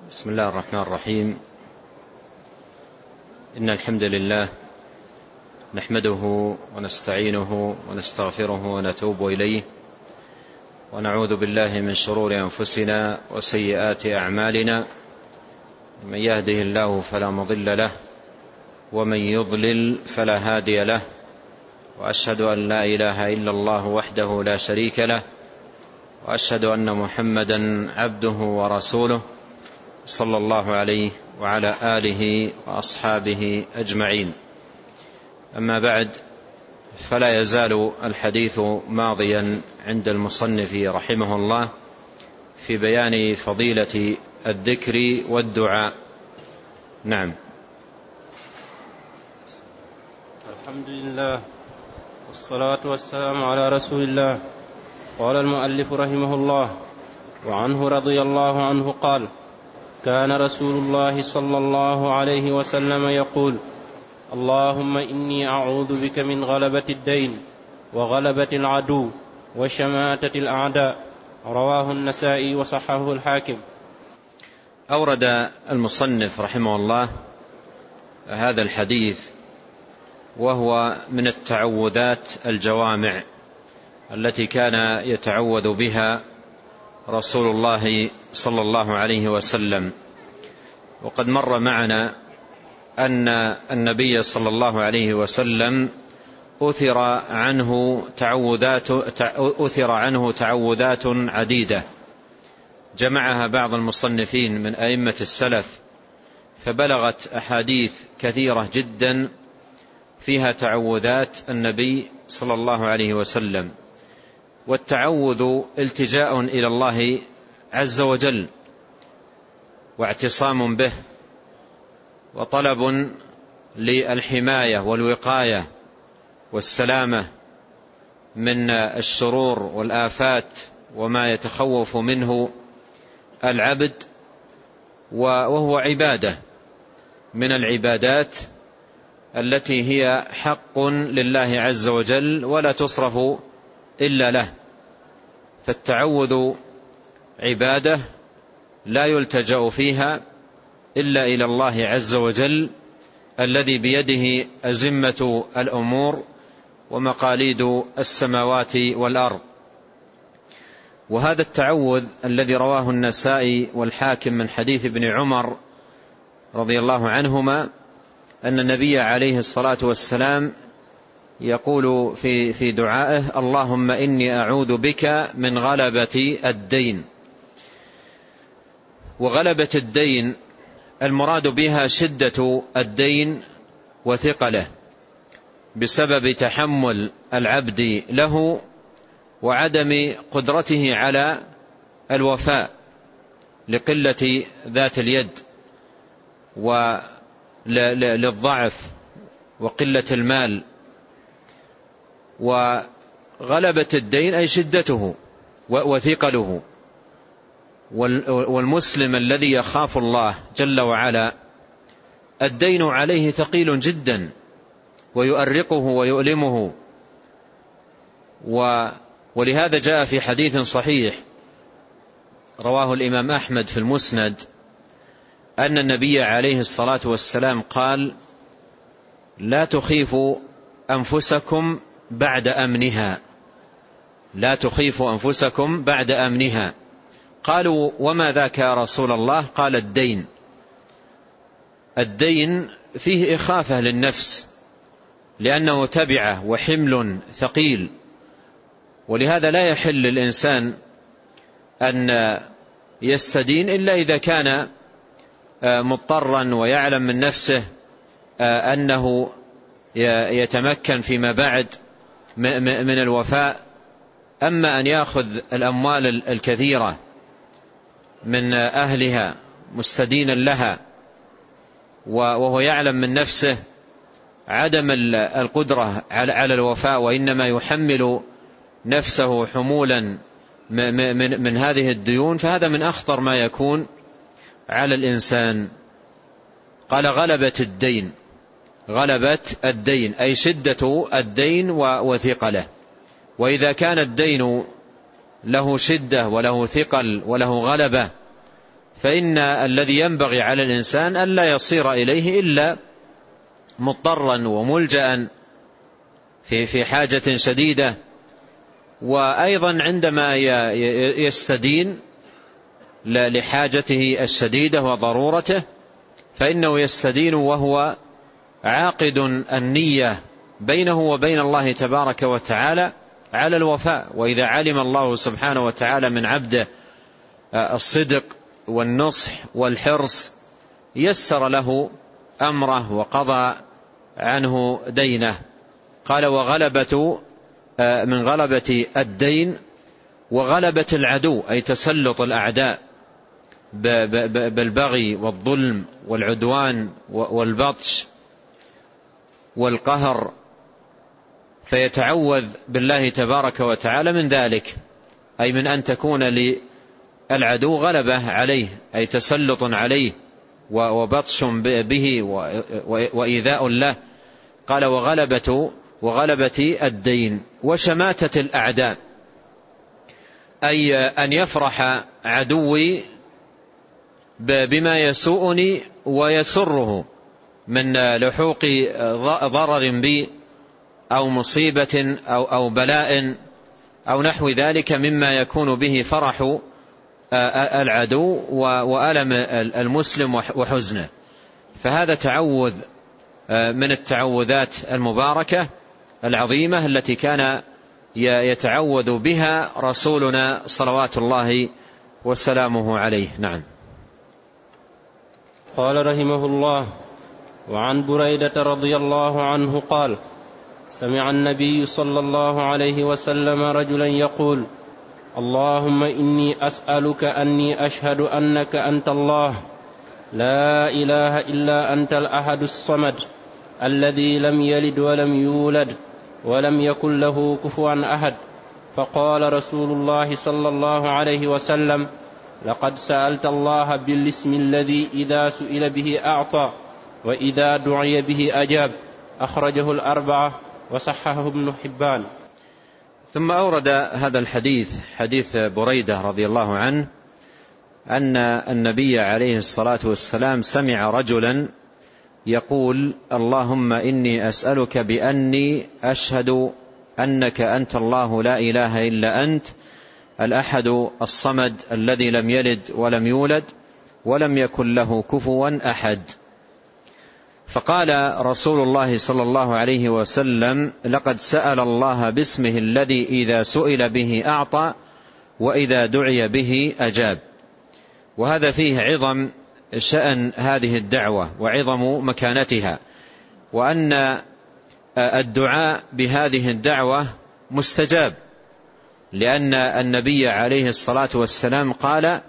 بسم الله الرحمن الرحيم. إن الحمد لله نحمده ونستعينه ونستغفره ونتوب إليه، ونعوذ بالله من شرور أنفسنا وسيئات أعمالنا، من يهده الله فلا مضل له ومن يضلل فلا هادي له، وأشهد أن لا إله إلا الله وحده لا شريك له، وأشهد أن محمدا عبده ورسوله صلى الله عليه وعلى آله وأصحابه أجمعين. أما بعد، فلا يزال الحديث ماضيا عند المصنف رحمه الله في بيان فضيلة الذكر والدعاء. نعم. الحمد لله والصلاة والسلام على رسول الله. قال المؤلف رحمه الله: وعنه رضي الله عنه قال: كان رسول الله صلى الله عليه وسلم يقول: اللهم إني أعوذ بك من غلبة الدين وغلبة العدو وشماتة الأعداء. رواه النسائي وصححه الحاكم. أورد المصنف رحمه الله هذا الحديث، وهو من التعوذات الجوامع التي كان يتعوذ بها رسول الله صلى الله عليه وسلم. وقد مر معنا أن النبي صلى الله عليه وسلم أثر عنه تعوذات عديدة جمعها بعض المصنفين من أئمة السلف، فبلغت أحاديث كثيرة جدا فيها تعوذات النبي صلى الله عليه وسلم. والتعوذ التجاء إلى الله عز وجل واعتصام به، وطلب للحماية والوقاية والسلامة من الشرور والآفات وما يتخوف منه العبد، وهو عبادة من العبادات التي هي حق لله عز وجل ولا تصرف إلا له. فالتعوذ عبادة لا يلتجأ فيها إلا إلى الله عز وجل الذي بيده أزمة الأمور ومقاليد السماوات والأرض. وهذا التعوذ الذي رواه النسائي والحاكم من حديث ابن عمر رضي الله عنهما أن النبي عليه الصلاة والسلام يقول في دعائه: اللهم إني أعوذ بك من غلبة الدين. وغلبة الدين المراد بها شدة الدين وثقله بسبب تحمل العبد له وعدم قدرته على الوفاء لقلة ذات اليد وللضعف وقلة المال. وغلبة الدين أي شدته وثقله. والمسلم الذي يخاف الله جل وعلا الدين عليه ثقيل جدا ويؤرقه ويؤلمه. ولهذا جاء في حديث صحيح رواه الإمام أحمد في المسند أن النبي عليه الصلاة والسلام قال: لا تخيفوا أنفسكم بعد أمنها. لا تخيفوا أنفسكم بعد أمنها. قالوا: وما ذاك يا رسول الله؟ قال: الدين. الدين فيه إخافة للنفس لأنه تبعه وحمل ثقيل، ولهذا لا يحل للإنسان أن يستدين إلا إذا كان مضطرا ويعلم من نفسه أنه يتمكن فيما بعد من الوفاء. أما أن يأخذ الأموال الكثيرة من أهلها مستدينا لها وهو يعلم من نفسه عدم القدرة على الوفاء، وإنما يحمل نفسه حمولا من هذه الديون، فهذا من أخطر ما يكون على الإنسان. قال: غلبة الدين. غلبة الدين أي شدة الدين وثقله. وإذا كان الدين له شدة وله ثقل وله غلبة فإن الذي ينبغي على الإنسان ألا يصير إليه إلا مضطرا وملجأ في حاجة شديدة. وأيضا عندما يستدين لحاجته الشديدة وضرورته فإنه يستدين وهو عاقد النية بينه وبين الله تبارك وتعالى على الوفاء. وإذا علم الله سبحانه وتعالى من عبده الصدق والنصح والحرص يسر له أمره وقضى عنه دينه. قال من غلبة الدين وغلبة العدو، أي تسلط الأعداء بالبغي والظلم والعدوان والبطش والقهر، فيتعوذ بالله تبارك وتعالى من ذلك، أي من أن تكون للعدو غلبة عليه، أي تسلط عليه وبطش به وإيذاء له. قال وغلبة الدين وشماتة الأعداء، أي أن يفرح عدوي بما يسوءني ويسره من لحوق ضرر بي أو مصيبة أو بلاء أو نحو ذلك مما يكون به فرح العدو وألم المسلم وحزنه. فهذا تعوذ من التعوذات المباركة العظيمة التي كان يتعوذ بها رسولنا صلوات الله وسلامه عليه. نعم. قال رحمه الله: وعن بريدة رضي الله عنه قال: سمع النبي صلى الله عليه وسلم رجلا يقول: اللهم إني أسألك أني أشهد أنك أنت الله لا إله إلا أنت الأحد الصمد الذي لم يلد ولم يولد ولم يكن له كفوا أحد. فقال رسول الله صلى الله عليه وسلم: لقد سألت الله بالاسم الذي إذا سئل به أعطى وإذا دعي به أجاب. أخرجه الأربعة وصححه ابن حبان. ثم أورد هذا الحديث، حديث بريدة رضي الله عنه، أن النبي عليه الصلاة والسلام سمع رجلا يقول: اللهم إني أسألك بأني أشهد أنك أنت الله لا إله إلا أنت الأحد الصمد الذي لم يلد ولم يولد ولم يكن له كفوا أحد. فقال رسول الله صلى الله عليه وسلم: لقد سأل الله باسمه الذي إذا سئل به أعطى وإذا دعي به أجاب. وهذا فيه عظم شأن هذه الدعوة وعظم مكانتها، وأن الدعاء بهذه الدعوة مستجاب، لأن النبي عليه الصلاة والسلام قال: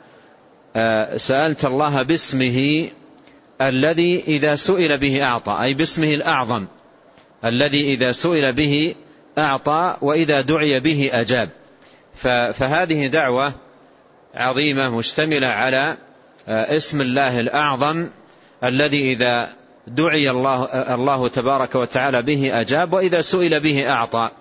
سألت الله باسمه الذي إذا سئل به أعطى، أي باسمه الأعظم الذي إذا سئل به أعطى وإذا دعي به أجاب. فهذه دعوة عظيمة مشتملة على اسم الله الأعظم الذي إذا دعي الله تبارك وتعالى به أجاب وإذا سئل به أعطى.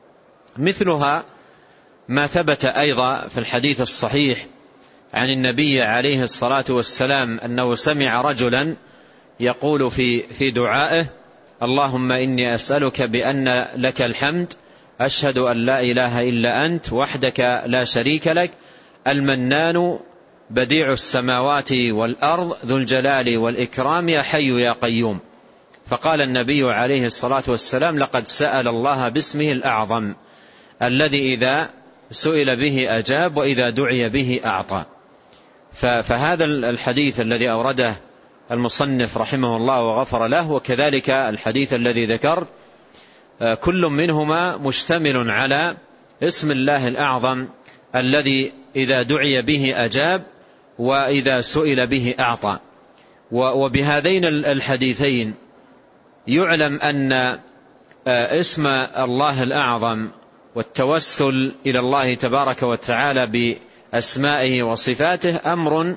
مثلها ما ثبت أيضا في الحديث الصحيح عن النبي عليه الصلاة والسلام أنه سمع رجلا يقول في دعائه: اللهم إني أسألك بأن لك الحمد أشهد أن لا إله إلا أنت وحدك لا شريك لك المنان بديع السماوات والأرض ذو الجلال والإكرام يا حي يا قيوم. فقال النبي عليه الصلاة والسلام: لقد سأل الله باسمه الأعظم الذي إذا سئل به أجاب وإذا دعي به أعطى. فهذا الحديث الذي أورده المصنف رحمه الله وغفر له، وكذلك الحديث الذي ذكرت، كل منهما مشتمل على اسم الله الأعظم الذي إذا دعي به أجاب وإذا سئل به أعطى. وبهذين الحديثين يعلم أن اسم الله الأعظم والتوسل إلى الله تبارك وتعالى بأسمائه وصفاته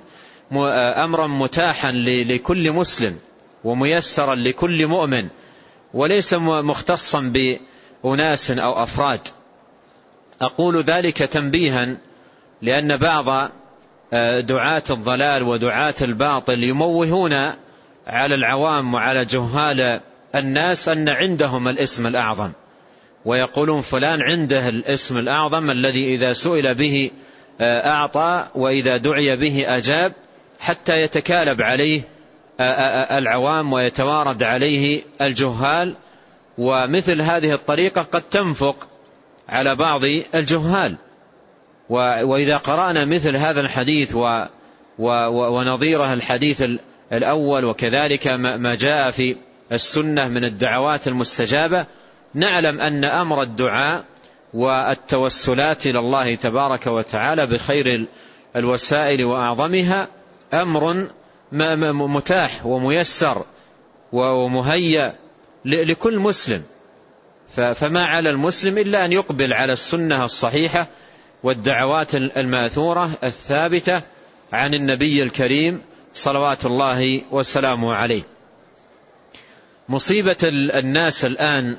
أمرا متاحا لكل مسلم وميسرا لكل مؤمن، وليس مختصا بأناس أو أفراد. أقول ذلك تنبيها لأن بعض دعاة الضلال ودعاة الباطل يموهون على العوام وعلى جهال الناس أن عندهم الاسم الأعظم، ويقولون فلان عنده الاسم الأعظم الذي إذا سئل به أعطى وإذا دعي به أجاب، حتى يتكالب عليه العوام ويتوارد عليه الجهال. ومثل هذه الطريقة قد تنفق على بعض الجهال. وإذا قرأنا مثل هذا الحديث ونظيره الحديث الأول، وكذلك ما جاء في السنة من الدعوات المستجابة، نعلم أن أمر الدعاء والتوسلات إلى الله تبارك وتعالى بخير الوسائل وأعظمها أمر متاح وميسر ومهيأ لكل مسلم. فما على المسلم إلا أن يقبل على السنة الصحيحة والدعوات الماثورة الثابتة عن النبي الكريم صلوات الله وسلامه عليه. مصيبة الناس الآن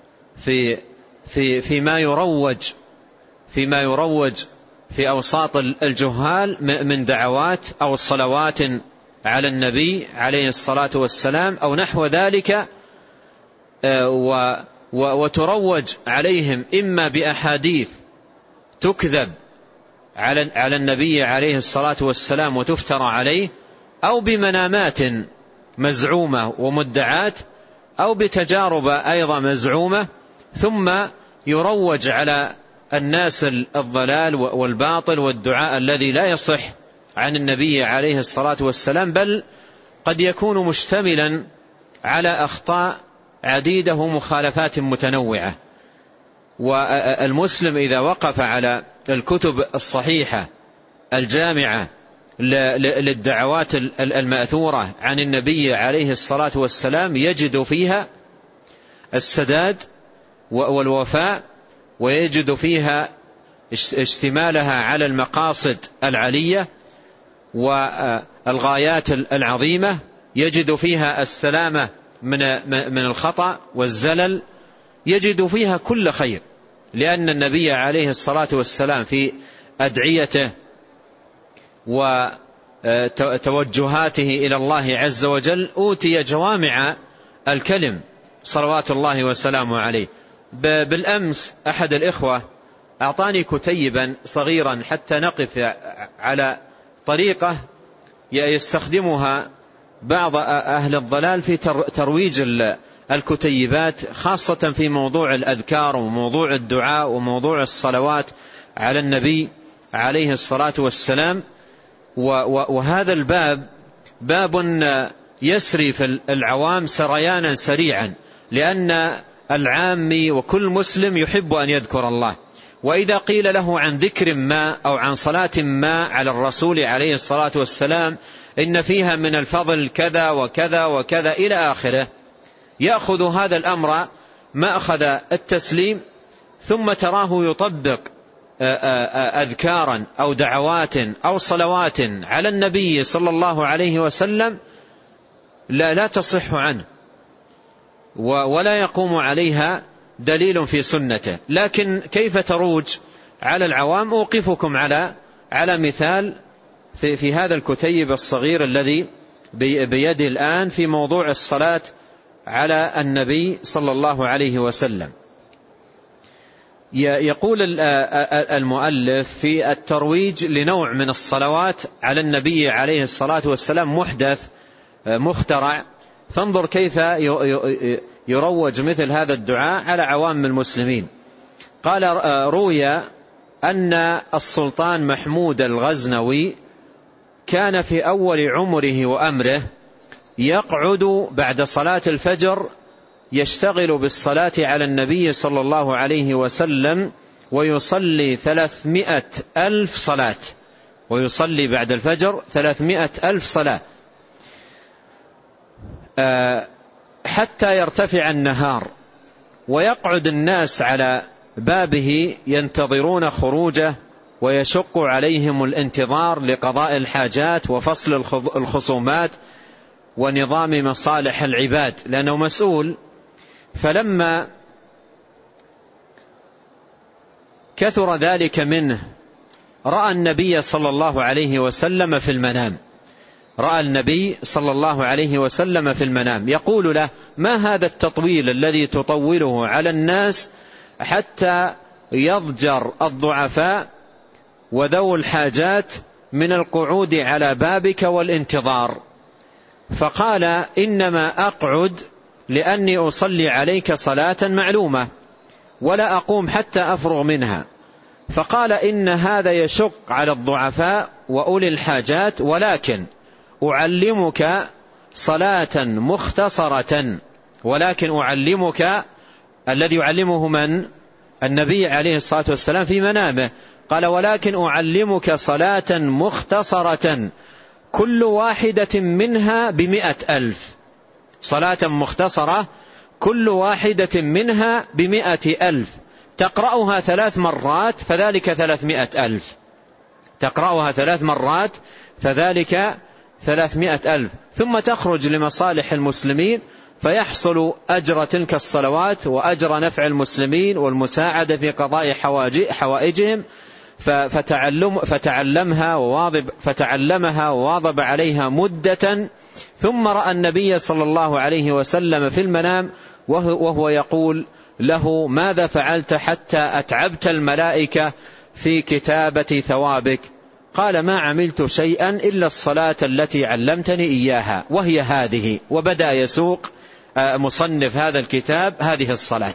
فيما يروج في أوساط الجهال من دعوات أو صلوات على النبي عليه الصلاة والسلام أو نحو ذلك، وتروج عليهم إما بأحاديث تكذب على النبي عليه الصلاة والسلام وتفترى عليه، أو بمنامات مزعومة ومدعات، أو بتجارب أيضا مزعومة، ثم يروج على الناس الضلال والباطل والدعاء الذي لا يصح عن النبي عليه الصلاة والسلام، بل قد يكون مشتملا على أخطاء عديدة ومخالفات متنوعة. والمسلم إذا وقف على الكتب الصحيحة الجامعة للدعوات المأثورة عن النبي عليه الصلاة والسلام يجد فيها السداد والوفاء، ويجد فيها اشتمالها على المقاصد العلية والغايات العظيمة، يجد فيها السلامة من الخطأ والزلل، يجد فيها كل خير، لأن النبي عليه الصلاة والسلام في أدعيته وتوجهاته إلى الله عز وجل أوتي جوامع الكلم صلوات الله وسلامه عليه. بالأمس أحد الإخوة أعطاني كتيبا صغيرا حتى نقف على طريقة يستخدمها بعض أهل الضلال في ترويج الكتيبات، خاصة في موضوع الأذكار وموضوع الدعاء وموضوع الصلوات على النبي عليه الصلاة والسلام. وهذا الباب باب يسري في العوام سريانا سريعا، لأن العامي وكل مسلم يحب أن يذكر الله، وإذا قيل له عن ذكر ما أو عن صلاة ما على الرسول عليه الصلاة والسلام إن فيها من الفضل كذا وكذا وكذا إلى آخره، يأخذ هذا الأمر مأخذ التسليم، ثم تراه يطبق أذكارا أو دعوات أو صلوات على النبي صلى الله عليه وسلم لا تصح عنه ولا يقوم عليها دليل في سنته. لكن كيف تروج على العوام؟ أوقفكم على مثال في هذا الكتيب الصغير الذي بيدي الآن في موضوع الصلاة على النبي صلى الله عليه وسلم. يقول المؤلف في الترويج لنوع من الصلوات على النبي عليه الصلاة والسلام محدث مخترع، فانظر كيف يروج مثل هذا الدعاء على عوام المسلمين. قال: روي أن السلطان محمود الغزنوي كان في أول عمره وأمره يقعد بعد صلاة الفجر يشتغل بالصلاة على النبي صلى الله عليه وسلم ويصلي 300,000 صلاة، ويصلي بعد الفجر 300,000 صلاة حتى يرتفع النهار، ويقعد الناس على بابه ينتظرون خروجه، ويشق عليهم الانتظار لقضاء الحاجات وفصل الخصومات ونظام مصالح العباد، لأنه مسؤول. فلما كثر ذلك منه رأى النبي صلى الله عليه وسلم في المنام، رأى النبي صلى الله عليه وسلم في المنام يقول له: ما هذا التطويل الذي تطوله على الناس حتى يضجر الضعفاء وذو الحاجات من القعود على بابك والانتظار؟ فقال: إنما أقعد لأني أصلي عليك صلاة معلومة ولا أقوم حتى أفرغ منها. فقال: إن هذا يشق على الضعفاء وأولي الحاجات، ولكن أعلمك صلاة مختصرة. ولكن أعلمك، الذي يعلمه من؟ النبي عليه الصلاة والسلام في منامه. قال: ولكن أعلمك صلاة مختصرة كل واحدة منها ب100,000. صلاة مختصرة كل واحدة منها ب100,000، تقرأها 3 مرات فذلك 300,000. تقرأها 3 مرات فذلك 300,000، ثم تخرج لمصالح المسلمين فيحصل أجر تلك الصلوات وأجر نفع المسلمين والمساعدة في قضاء حوائجهم. فتعلمها وواظب عليها مدة، ثم رأى النبي صلى الله عليه وسلم في المنام وهو يقول له: ماذا فعلت حتى أتعبت الملائكة في كتابة ثوابك؟ قال: ما عملت شيئا إلا الصلاة التي علمتني إياها، وهي هذه. وبدأ يسوق مصنف هذا الكتاب هذه الصلاة.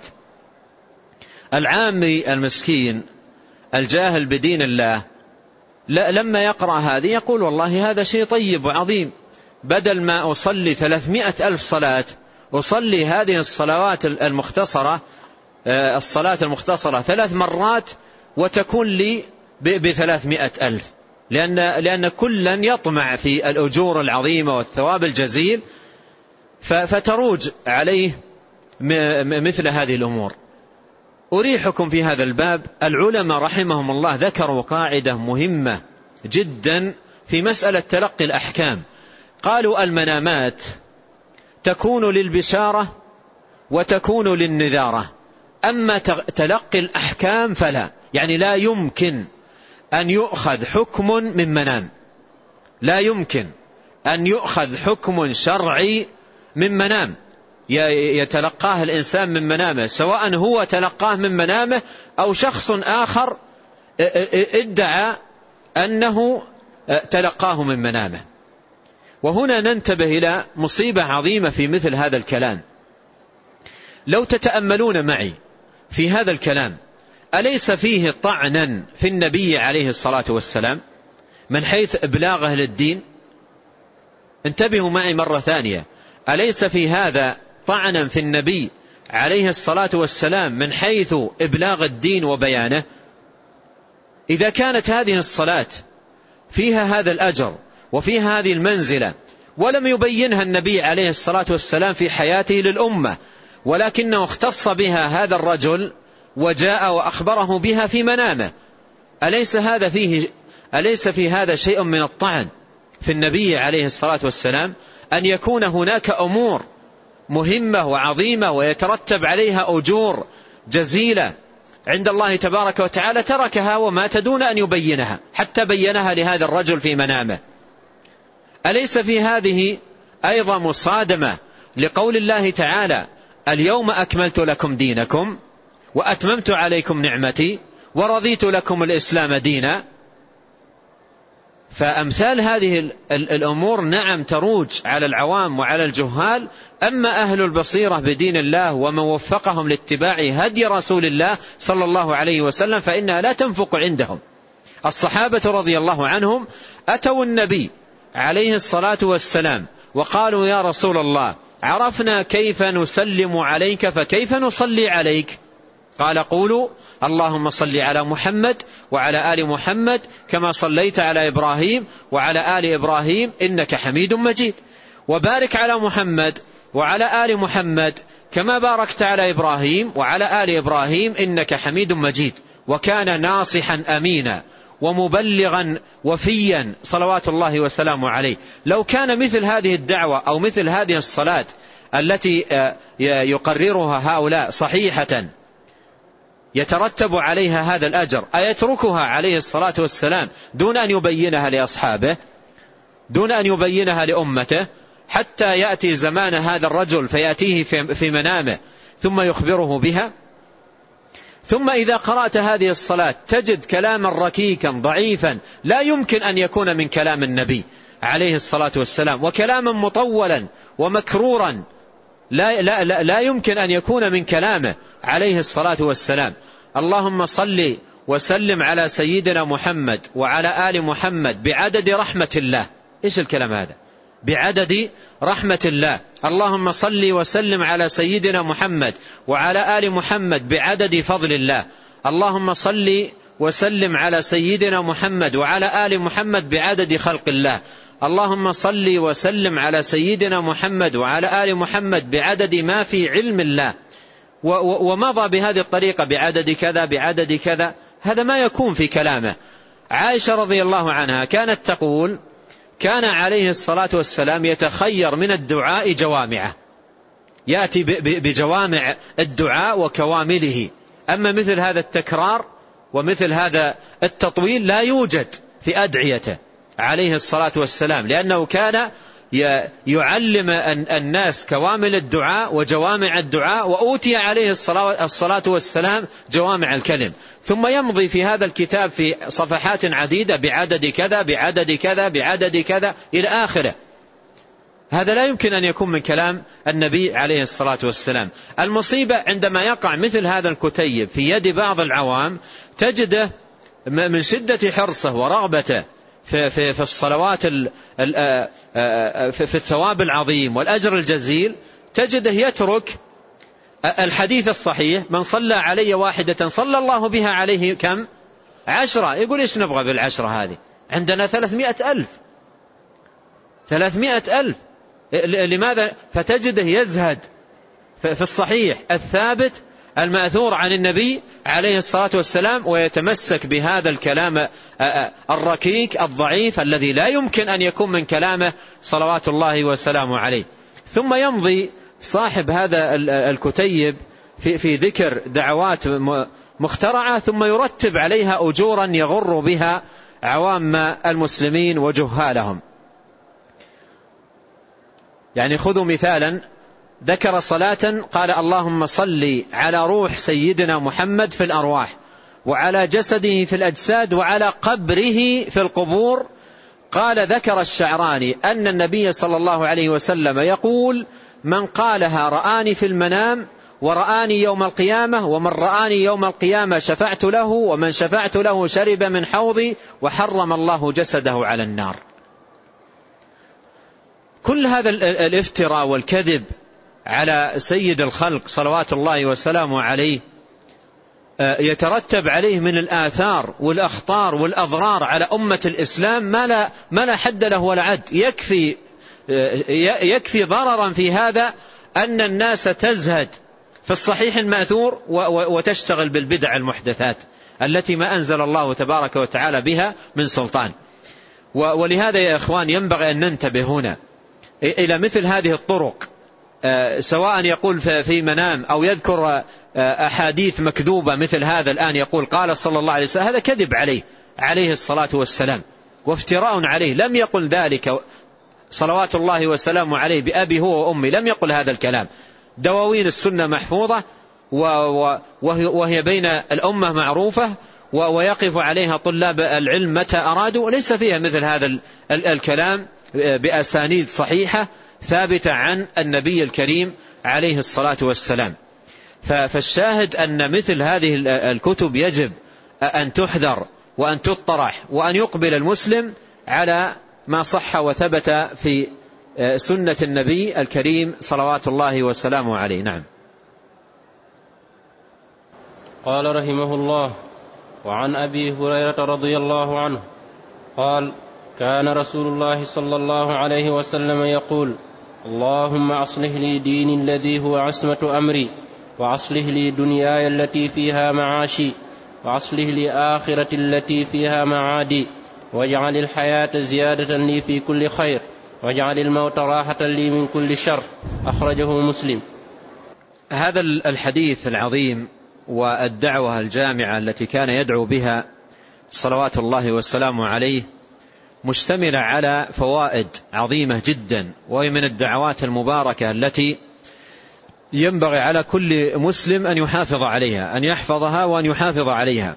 العامي المسكين الجاهل بدين الله لما يقرأ هذه يقول: والله هذا شيء طيب وعظيم، بدل ما أصلي 300,000 صلاة أصلي هذه الصلوات المختصرة، الصلاة المختصرة 3 مرات وتكون لي ب300,000، لأن كلا يطمع في الأجور العظيمة والثواب الجزيل فتروج عليه مثل هذه الأمور. أريحكم في هذا الباب. العلماء رحمهم الله ذكروا قاعدة مهمة جدا في مسألة تلقي الأحكام. قالوا: المنامات تكون للبشارة وتكون للنذارة، أما تلقي الأحكام فلا. يعني لا يمكن أن يؤخذ حكم من منام، لا يمكن أن يؤخذ حكم شرعي من منام يتلقاه الإنسان من منامه، سواء هو تلقاه من منامه أو شخص آخر ادعى أنه تلقاه من منامه. وهنا ننتبه إلى مصيبة عظيمة في مثل هذا الكلام. لو تتأملون معي في هذا الكلام، أليس فيه طعنا في النبي عليه الصلاة والسلام من حيث إبلاغه للدين؟ انتبهوا معي مرة ثانية، أليس في هذا طعنا في النبي عليه الصلاة والسلام من حيث إبلاغ الدين وبيانه؟ إذا كانت هذه الصلاة فيها هذا الأجر وفيها هذه المنزلة ولم يبينها النبي عليه الصلاة والسلام في حياته للأمة، ولكنه اختص بها هذا الرجل وجاء وأخبره بها في منامه، أليس في هذا شيء من الطعن في النبي عليه الصلاة والسلام؟ أن يكون هناك أمور مهمة وعظيمة ويترتب عليها أجور جزيلة عند الله تبارك وتعالى تركها ومات دون أن يبينها، حتى بينها لهذا الرجل في منامه. أليس في هذه أيضا مصادمة لقول الله تعالى: اليوم أكملت لكم دينكم وأتممت عليكم نعمتي ورضيت لكم الإسلام دينا؟ فأمثال هذه الأمور نعم تروج على العوام وعلى الجهال، أما أهل البصيرة بدين الله ومن وفقهم لاتباع هدي رسول الله صلى الله عليه وسلم فإنها لا تنفق عندهم. الصحابة رضي الله عنهم أتوا النبي عليه الصلاة والسلام وقالوا: يا رسول الله، عرفنا كيف نسلم عليك فكيف نصلي عليك؟ قال: قولوا اللهم صل على محمد وعلى آل محمد كما صليت على إبراهيم وعلى آل إبراهيم إنك حميد مجيد، وبارك على محمد وعلى آل محمد كما باركت على إبراهيم وعلى آل إبراهيم إنك حميد مجيد. وكان ناصحا أمينا ومبلغا وفيا صلوات الله وسلامه عليه. لو كان مثل هذه الدعوة أو مثل هذه الصلاة التي يقررها هؤلاء صحيحة يترتب عليها هذا الأجر أيتركها عليه الصلاة والسلام دون أن يبينها لأصحابه، دون أن يبينها لأمته، حتى يأتي زمان هذا الرجل فيأتيه في منامه ثم يخبره بها؟ ثم إذا قرأت هذه الصلاة تجد كلاما ركيكا ضعيفا لا يمكن أن يكون من كلام النبي عليه الصلاة والسلام، وكلاما مطولا ومكرورا لا يمكن أن يكون من كلامه عليه الصلاة والسلام. اللهم صل وسلم على سيدنا محمد وعلى آل محمد بعدد رحمة الله. إيش الكلام هذا؟ بعدد رحمة الله. اللهم صل وسلم على سيدنا محمد وعلى آل محمد بعدد فضل الله. اللهم صل وسلم على سيدنا محمد وعلى آل محمد بعدد خلق الله. اللهم صل وسلم على سيدنا محمد وعلى آل محمد بعدد ما في علم الله. ومضى بهذه الطريقة بعدد كذا بعدد كذا. هذا ما يكون في كلامه. عائشة رضي الله عنها كانت تقول كان عليه الصلاة والسلام يتخير من الدعاء جوامعه، يأتي بجوامع الدعاء وكوامله. أما مثل هذا التكرار ومثل هذا التطويل لا يوجد في أدعيته عليه الصلاة والسلام، لأنه كان يعلم الناس كوامل الدعاء وجوامع الدعاء، وأوتي عليه الصلاة والسلام جوامع الكلم، ثم يمضي في هذا الكتاب في صفحات عديدة بعدد كذا بعدد كذا بعدد كذا إلى آخره. هذا لا يمكن أن يكون من كلام النبي عليه الصلاة والسلام. المصيبة عندما يقع مثل هذا الكتيب في يد بعض العوام، تجده من شدة حرصه ورغبته في الصلوات في الثواب العظيم والأجر الجزيل، تجده يترك الحديث الصحيح: من صلى علي واحدة صلى الله بها عليه كم؟ 10. يقول إيش نبغى بالعشرة هذه؟ عندنا 300,000. لماذا؟ فتجده يزهد في الصحيح الثابت المأثور عن النبي عليه الصلاة والسلام، ويتمسك بهذا الكلام الركيك الضعيف الذي لا يمكن أن يكون من كلامه صلوات الله وسلامه عليه. ثم يمضي صاحب هذا الكتيب في ذكر دعوات مخترعة، ثم يرتب عليها أجورا يغر بها عوام المسلمين وجهالهم. يعني خذوا مثالا، ذكر صلاة قال: اللهم صل على روح سيدنا محمد في الأرواح، وعلى جسده في الأجساد، وعلى قبره في القبور. قال ذكر الشعراني أن النبي صلى الله عليه وسلم يقول: من قالها رآني في المنام ورآني يوم القيامة، ومن رآني يوم القيامة شفعت له، ومن شفعت له شرب من حوضي، وحرم الله جسده على النار. كل هذا الافتراء والكذب على سيد الخلق صلوات الله وسلامه عليه يترتب عليه من الآثار والأخطار والأضرار على أمة الإسلام ما لا حد له ولا عد. يكفي ضررا في هذا أن الناس تزهد في الصحيح المأثور وتشتغل بالبدع المحدثات التي ما أنزل الله تبارك وتعالى بها من سلطان. ولهذا يا إخوان ينبغي أن ننتبه هنا إلى مثل هذه الطرق، سواء يقول في منام أو يذكر أحاديث مكذوبة مثل هذا الآن، يقول قال صلى الله عليه وسلم، هذا كذب عليه الصلاة والسلام وافتراء عليه. لم يقل ذلك صلوات الله وسلامه عليه بأبي هو وأمي، لم يقل هذا الكلام. دواوين السنة محفوظة وهي بين الأمة معروفة، ويقف عليها طلاب العلم متى أرادوا، وليس فيها مثل هذا الكلام بأسانيد صحيحة ثابتة عن النبي الكريم عليه الصلاة والسلام. فالشاهد أن مثل هذه الكتب يجب أن تحذر وأن تطرح، وأن يقبل المسلم على ما صح وثبت في سنة النبي الكريم صلوات الله وسلامه عليه. نعم. قال رحمه الله: وعن أبي هريرة رضي الله عنه قال: كان رسول الله صلى الله عليه وسلم يقول: اللهم أصلح لي ديني الذي هو عصمة أمري، وأصلح لي دنياي التي فيها معاشي، وأصلح لي آخرتي التي فيها معادي، واجعل الحياة زيادة لي في كل خير، واجعل الموت راحة لي من كل شر. أخرجه مسلم. هذا الحديث العظيم والدعوة الجامعة التي كان يدعو بها صلوات الله والسلام عليه مشتملة على فوائد عظيمة جدا، وهي من الدعوات المباركة التي ينبغي على كل مسلم أن يحافظ عليها، أن يحفظها وأن يحافظ عليها.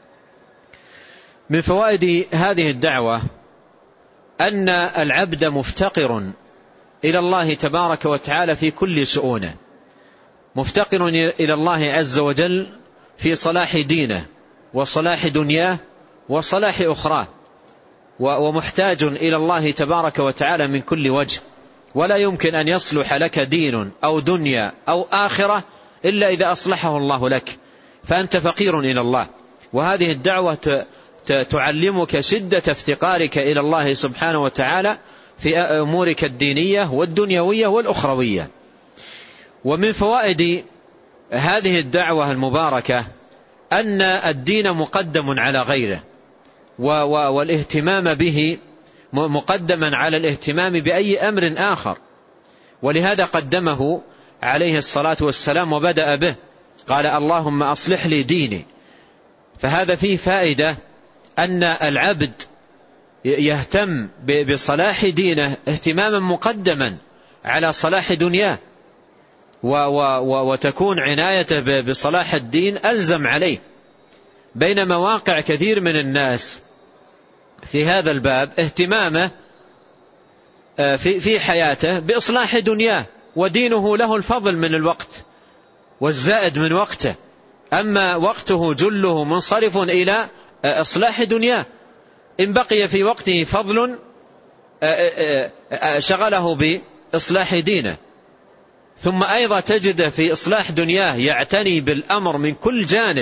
من فوائد هذه الدعوة أن العبد مفتقر إلى الله تبارك وتعالى في كل شؤونه، مفتقر إلى الله عز وجل في صلاح دينه وصلاح دنياه وصلاح أخراه، ومحتاج إلى الله تبارك وتعالى من كل وجه، ولا يمكن أن يصلح لك دين أو دنيا أو آخرة إلا إذا أصلحه الله لك، فأنت فقير إلى الله. وهذه الدعوة تعلمك شدة افتقارك إلى الله سبحانه وتعالى في أمورك الدينية والدنيوية والأخروية. ومن فوائد هذه الدعوة المباركة أن الدين مقدم على غيره، والاهتمام به مقدما على الاهتمام بأي أمر آخر، ولهذا قدمه عليه الصلاة والسلام وبدأ به، قال اللهم أصلح لي ديني. فهذا فيه فائدة أن العبد يهتم بصلاح دينه اهتماما مقدما على صلاح دنياه، وتكون عنايته بصلاح الدين ألزم عليه، بينما واقع كثير من الناس في هذا الباب اهتمامه في حياته بإصلاح دنياه، ودينه له الفضل من الوقت والزائد من وقته، أما وقته جله منصرف إلى إصلاح دنياه. إن بقي في وقته فضل شغله بإصلاح دينه، ثم أيضا تجد في إصلاح دنياه يعتني بالأمر من كل جانب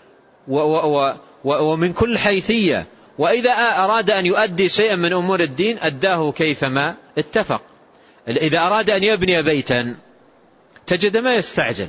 ومن كل حيثية، وإذا أراد أن يؤدي شيئا من أمور الدين أداه كيفما اتفق. إذا أراد أن يبني بيتا تجد ما يستعجل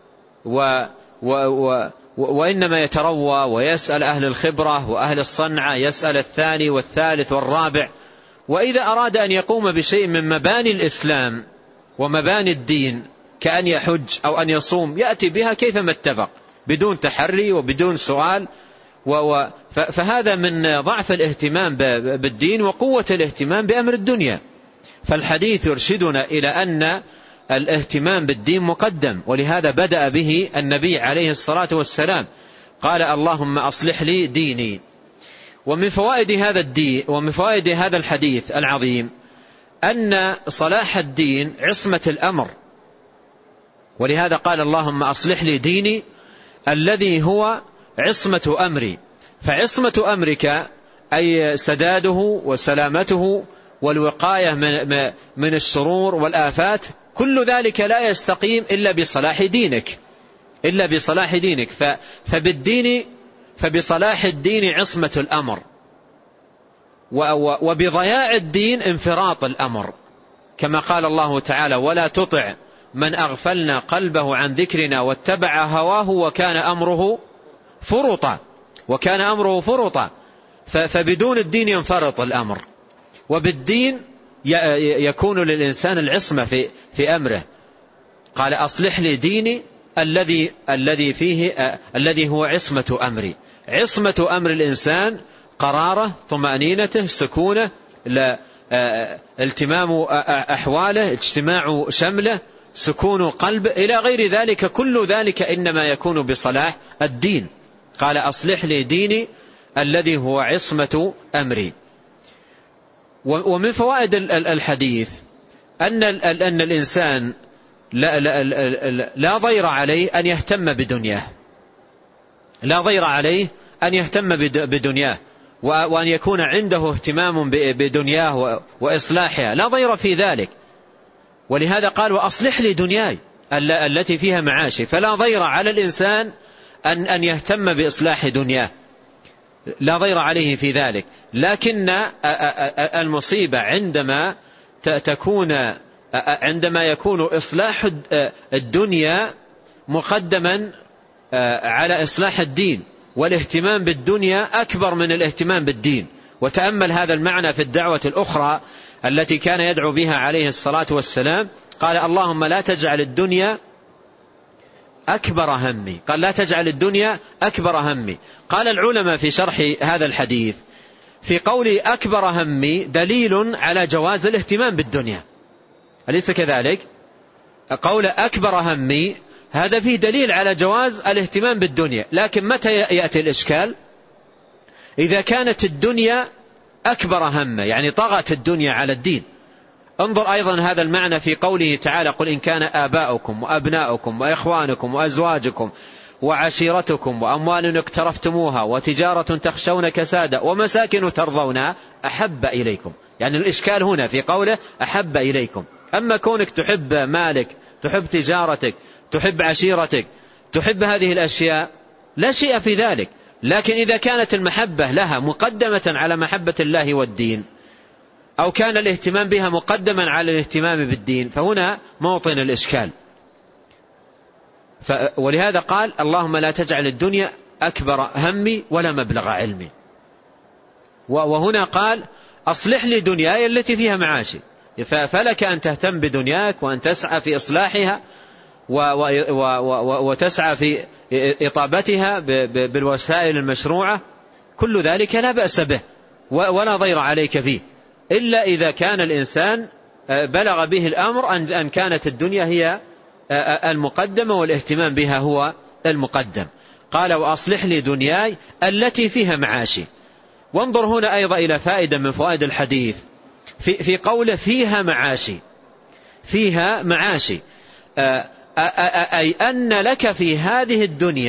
وإنما يتروى ويسأل أهل الخبرة وأهل الصنعة، يسأل الثاني والثالث والرابع. وإذا أراد أن يقوم بشيء من مباني الإسلام ومباني الدين كأن يحج أو أن يصوم يأتي بها كيفما اتفق بدون تحري وبدون سؤال. فهذا من ضعف الاهتمام بالدين وقوة الاهتمام بأمر الدنيا. فالحديث يرشدنا إلى أن الاهتمام بالدين مقدم، ولهذا بدأ به النبي عليه الصلاة والسلام، قال اللهم أصلح لي ديني. ومن فوائد هذا الدين ومن فوائد هذا الحديث العظيم أن صلاح الدين عصمة الأمر، ولهذا قال اللهم أصلح لي ديني الذي هو عصمة أمري. فعصمة أمرك أي سداده وسلامته والوقاية من الشرور والآفات، كل ذلك لا يستقيم إلا بصلاح دينك، إلا بصلاح دينك. فبصلاح الدين عصمة الأمر، وبضياع الدين انفراط الأمر، كما قال الله تعالى ولا تطع من أغفلنا قلبه عن ذكرنا واتبع هواه وكان أمره فرطا. فبدون الدين ينفرط الأمر، وبالدين يكون للإنسان العصمة في أمره. قال أصلح لي ديني الذي هو عصمة أمري. عصمة أمر الإنسان قراره، طمأنينته، سكونه، التمام أحواله، اجتماع شمله، سكون قلب، إلى غير ذلك. كل ذلك إنما يكون بصلاح الدين. قال أصلح لي ديني الذي هو عصمة أمري. ومن فوائد الحديث أن الإنسان لا ضير عليه أن يهتم بدنياه، لا ضير عليه أن يهتم بدنياه وأن يكون عنده اهتمام بدنياه وإصلاحها، لا ضير في ذلك. ولهذا قال وأصلح لي دنياي التي فيها معاشي. فلا ضير على الإنسان أن يهتم بإصلاح دنياه، لا ضير عليه في ذلك. لكن المصيبة عندما يكون إصلاح الدنيا مقدما على إصلاح الدين، والاهتمام بالدنيا أكبر من الاهتمام بالدين. وتأمل هذا المعنى في الدعوة الأخرى التي كان يدعو بها عليه الصلاة والسلام، قال اللهم لا تجعل الدنيا أكبر همي، قال لا تجعل الدنيا أكبر همي. قال العلماء في شرح هذا الحديث في قولي أكبر همي دليل على جواز الاهتمام بالدنيا، أليس كذلك؟ قول أكبر همي هذا فيه دليل على جواز الاهتمام بالدنيا، لكن متى يأتي الإشكال؟ إذا كانت الدنيا أكبر همه، يعني طغت الدنيا على الدين. انظر أيضا هذا المعنى في قوله تعالى: قل إن كان آباؤكم وأبناؤكم وإخوانكم وأزواجكم وعشيرتكم وأموال اقترفتموها وتجارة تخشون كسادها ومساكن ترضونها أحب إليكم. يعني الإشكال هنا في قوله أحب إليكم. أما كونك تحب مالك، تحب تجارتك، تحب عشيرتك، تحب هذه الأشياء لا شيء في ذلك، لكن إذا كانت المحبة لها مقدمة على محبة الله والدين، أو كان الاهتمام بها مقدما على الاهتمام بالدين، فهنا موطن الإشكال. ولهذا قال: اللهم لا تجعل الدنيا أكبر همي ولا مبلغ علمي. وهنا قال: أصلح لي دنياي التي فيها معاشي. فلك أن تهتم بدنياك وأن تسعى في إصلاحها وتسعى في إطابتها بالوسائل المشروعة، كل ذلك لا بأس به ولا ضير عليك فيه، إلا إذا كان الإنسان بلغ به الأمر أن كانت الدنيا هي المقدمة والاهتمام بها هو المقدم. قال: وأصلح لي دنياي التي فيها معاشي. وانظر هنا أيضا إلى فائدة من فوائد الحديث في قوله فيها معاشي. فيها معاشي أي أن لك في هذه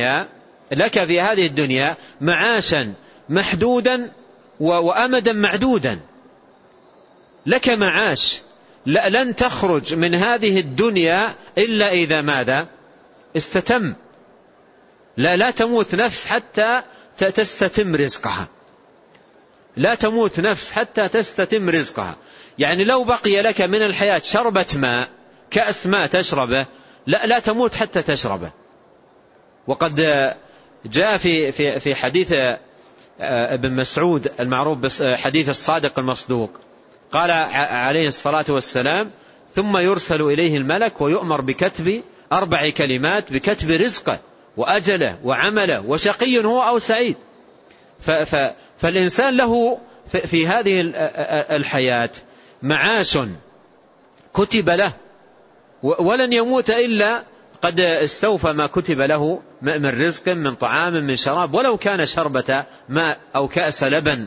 الدنيا معاشا محدودا وأمدا معدودا. لك معاش لن تخرج من هذه الدنيا إلا إذا ماذا؟ استتم. لا تموت نفس حتى تستتم رزقها. لا تموت نفس حتى تستتم رزقها. يعني لو بقي لك من الحياة شربة ماء، كأس ماء تشربه، لا تموت حتى تشربه. وقد جاء في حديث ابن مسعود المعروف بحديث الصادق المصدوق، قال عليه الصلاة والسلام: ثم يرسل إليه الملك ويؤمر بكتب 4 كلمات، بكتب رزقه وأجله وعمله وشقي هو أو سعيد. فالإنسان له في هذه الحياة معاش كتب له، ولن يموت إلا قد استوفى ما كتب له من رزق، من طعام، من شراب، ولو كان شربة ماء أو كأس لبن.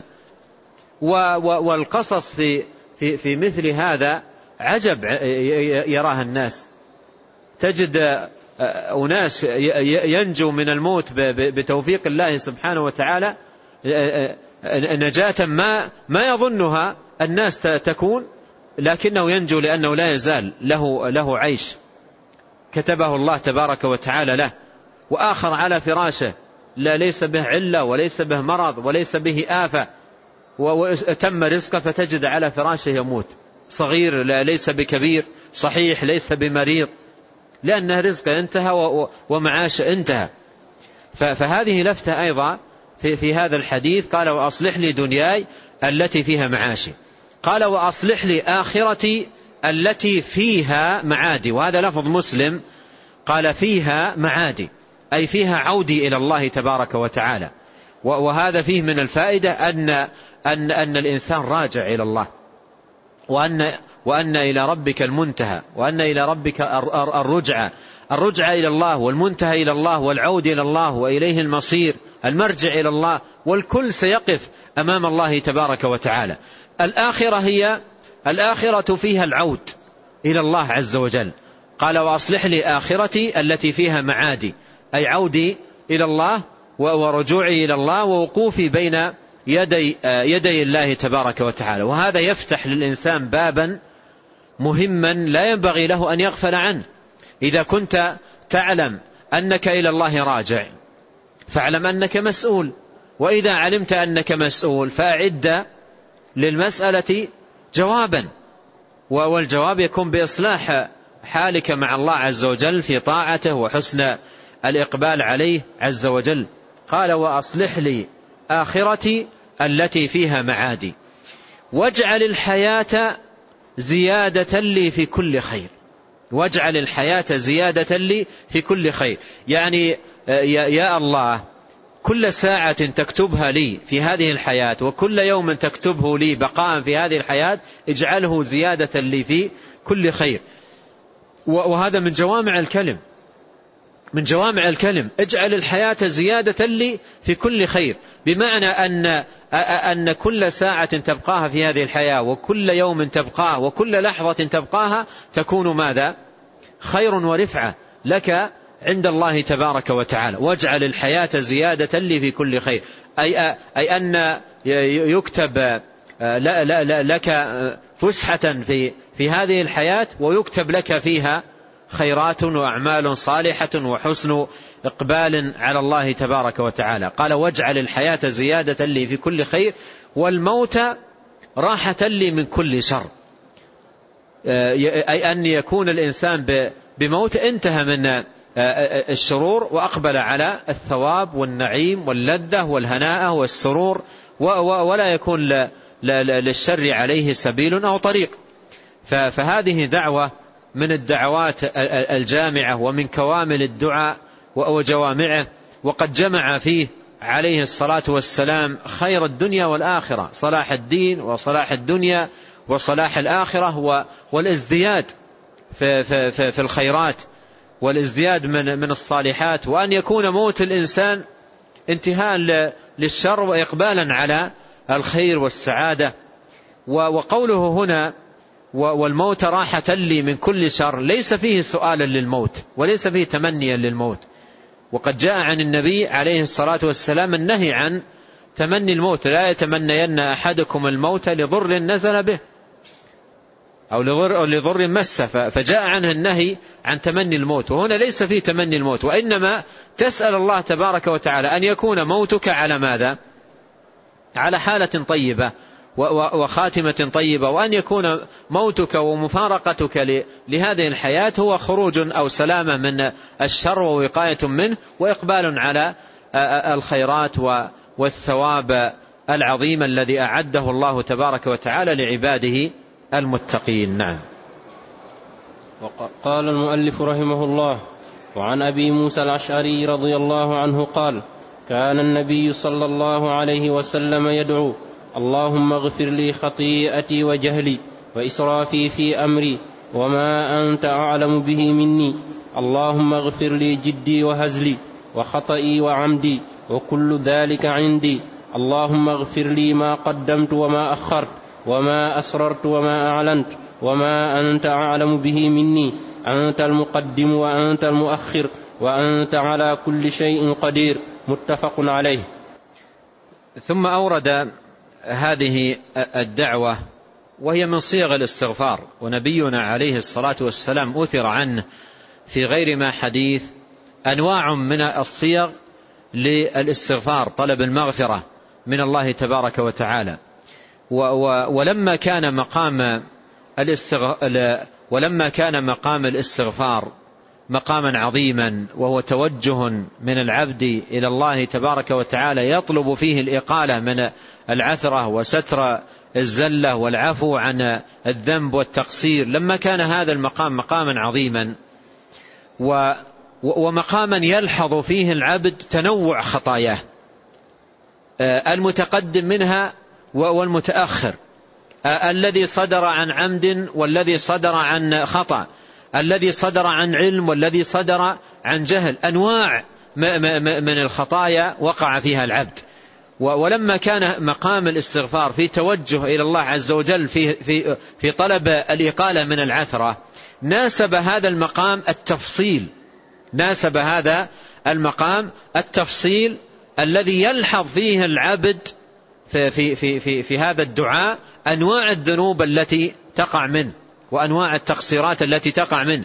والقصص في مثل هذا عجب يراها الناس. تجد أناس ينجو من الموت بتوفيق الله سبحانه وتعالى نجاة ما يظنها الناس تكون، لكنه ينجو لأنه لا يزال له عيش كتبه الله تبارك وتعالى له. وآخر على فراشه ليس به علة وليس به مرض وليس به آفة، وتم رزقه فتجد على فراشه يموت، صغير ليس بكبير، صحيح ليس بمريض، لأن رزقه انتهى ومعاش انتهى. فهذه لفتة أيضا في هذا الحديث. قال: وأصلح لي دنياي التي فيها معاشي. قال: وأصلح لي آخرتي التي فيها معادي. وهذا لفظ مسلم، قال: فيها معادي، أي فيها عودي إلى الله تبارك وتعالى. وهذا فيه من الفائدة أن الإنسان راجع إلى الله، وأن إلى ربك المنتهى، وأن إلى ربك الرجعة إلى الله، والمنتهى إلى الله، والعود إلى الله، وإليه المصير، المرجع إلى الله، والكل سيقف أمام الله تبارك وتعالى. الآخرة فيها العود إلى الله عز وجل. قال: وأصلح لي آخرتي التي فيها معادي، أي عودي إلى الله ورجوعي إلى الله ووقوفي بين يدي الله تبارك وتعالى. وهذا يفتح للإنسان بابا مهما لا ينبغي له أن يغفل عنه. إذا كنت تعلم أنك إلى الله راجع فاعلم أنك مسؤول، وإذا علمت أنك مسؤول فأعد للمسألة جوابا، والجواب يكون بإصلاح حالك مع الله عز وجل في طاعته وحسن الإقبال عليه عز وجل. قال: وأصلح لي آخرتي التي فيها معادي، واجعل الحياة زيادة لي في كل خير. واجعل الحياة زيادة لي في كل خير. يعني يا الله كل ساعة تكتبها لي في هذه الحياة وكل يوم تكتبه لي بقاء في هذه الحياة اجعله زيادة لي في كل خير. وهذا من جوامع الكلم، من جوامع الكلم، اجعل الحياة زيادة لي في كل خير، بمعنى أن كل ساعة تبقاها في هذه الحياة وكل يوم تبقاه وكل لحظة تبقاها تكون ماذا؟ خير ورفعة لك عند الله تبارك وتعالى. واجعل الحياة زيادة لي في كل خير، أي أن يكتب لك فسحة في هذه الحياة ويكتب لك فيها خيرات وأعمال صالحة وحسن إقبال على الله تبارك وتعالى. قال واجعل الحياة زيادة لي في كل خير والموت راحة لي من كل شر، أي أن يكون الإنسان بموت انتهى من الشرور وأقبل على الثواب والنعيم واللذة والهناء والسرور، ولا يكون للشر عليه سبيل أو طريق. فهذه دعوة من الدعوات الجامعة ومن كوامل الدعاء وجوامعه، وقد جمع فيه عليه الصلاة والسلام خير الدنيا والآخرة، صلاح الدين وصلاح الدنيا وصلاح الآخرة والازدياد في الخيرات والازدياد من الصالحات، وأن يكون موت الإنسان انتهاء للشر وإقبالا على الخير والسعادة. وقوله هنا والموت راحة لي من كل شر ليس فيه سؤالا للموت وليس فيه تمنيا للموت، وقد جاء عن النبي عليه الصلاة والسلام النهي عن تمني الموت، لا يتمنين أحدكم الموت لضر نزل به أو لضر مسه، فجاء عنه النهي عن تمني الموت، وهنا ليس فيه تمني الموت، وإنما تسأل الله تبارك وتعالى أن يكون موتك على ماذا؟ على حالة طيبة وخاتمة طيبة، وأن يكون موتك ومفارقتك لهذه الحياة هو خروج أو سلامة من الشر ووقاية منه وإقبال على الخيرات والثواب العظيم الذي أعده الله تبارك وتعالى لعباده المتقين. نعم. وقال المؤلف رحمه الله: وعن أبي موسى الأشعري رضي الله عنه قال: كان النبي صلى الله عليه وسلم يدعو: اللهم اغفر لي خطيئتي وجهلي وإسرافي في أمري وما أنت أعلم به مني، اللهم اغفر لي جدي وهزلي وخطئي وعمدي وكل ذلك عندي، اللهم اغفر لي ما قدمت وما أخرت وما أسررت وما أعلنت وما أنت أعلم به مني، أنت المقدم وأنت المؤخر وأنت على كل شيء قدير. متفق عليه. ثم أورد هذه الدعوة وهي من صيغ الاستغفار، ونبينا عليه الصلاة والسلام أثر عنه في غير ما حديث أنواع من الصيغ للاستغفار، طلب المغفرة من الله تبارك وتعالى. ولما كان مقام الاستغفار مقاما عظيما، وهو توجه من العبد إلى الله تبارك وتعالى يطلب فيه الإقالة من العثرة وستر الزلة والعفو عن الذنب والتقصير، لما كان هذا المقام مقاما عظيما ومقاما يلحظ فيه العبد تنوع خطاياه، المتقدم منها والمتأخر، الذي صدر عن عمد والذي صدر عن خطأ، الذي صدر عن علم والذي صدر عن جهل، أنواع من الخطايا وقع فيها العبد. ولما كان مقام الاستغفار في توجه إلى الله عز وجل في طلب الإقالة من العثرة، ناسب هذا المقام التفصيل الذي يلحظ فيه العبد في هذا الدعاء أنواع الذنوب التي تقع منه وأنواع التقصيرات التي تقع منه.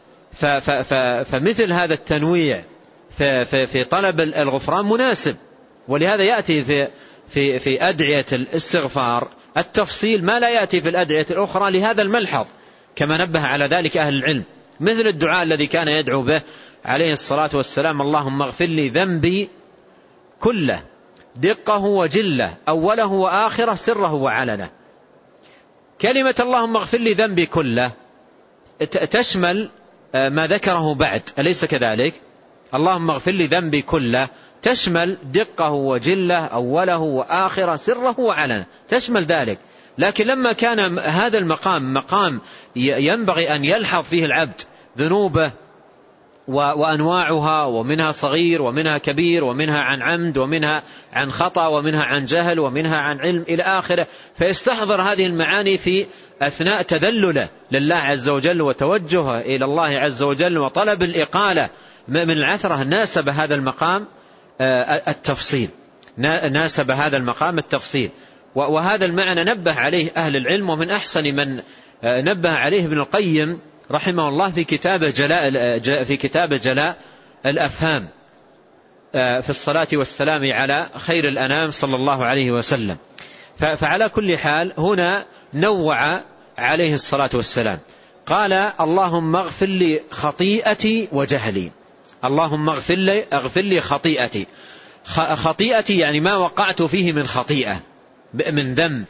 فمثل هذا التنويع في طلب الغفران مناسب، ولهذا يأتي في أدعية الاستغفار التفصيل ما لا يأتي في الأدعية الأخرى لهذا الملحظ، كما نبه على ذلك أهل العلم، مثل الدعاء الذي كان يدعو به عليه الصلاة والسلام: اللهم اغفر لي ذنبي كله دقه وجله أوله وآخره سره وعلنه. كلمة اللهم اغفر لي ذنبي كله تشمل ما ذكره بعد، أليس كذلك؟ اللهم اغفر لي ذنبي كله تشمل دقه وجله، أوله وآخره، سره وعلنه، تشمل ذلك. لكن لما كان هذا المقام مقام ينبغي أن يلحظ فيه العبد ذنوبه وأنواعها، ومنها صغير ومنها كبير، ومنها عن عمد ومنها عن خطأ ومنها عن جهل ومنها عن علم إلى آخره، فيستحضر هذه المعاني في أثناء تذلله لله عز وجل وتوجهه إلى الله عز وجل وطلب الإقالة من العثرة، ناسب هذا المقام التفصيل، ناسب هذا المقام التفصيل. وهذا المعنى نبه عليه أهل العلم، ومن أحسن من نبه عليه ابن القيم رحمه الله في كتاب جلاء الأفهام في الصلاة والسلام على خير الأنام صلى الله عليه وسلم. فعلى كل حال هنا نوع عليه الصلاة والسلام، قال اللهم اغفر لي خطيئتي وجهلي. اللهم اغفر لي خطيئتي. خطيئتي يعني ما وقعت فيه من خطيئة، من ذنب،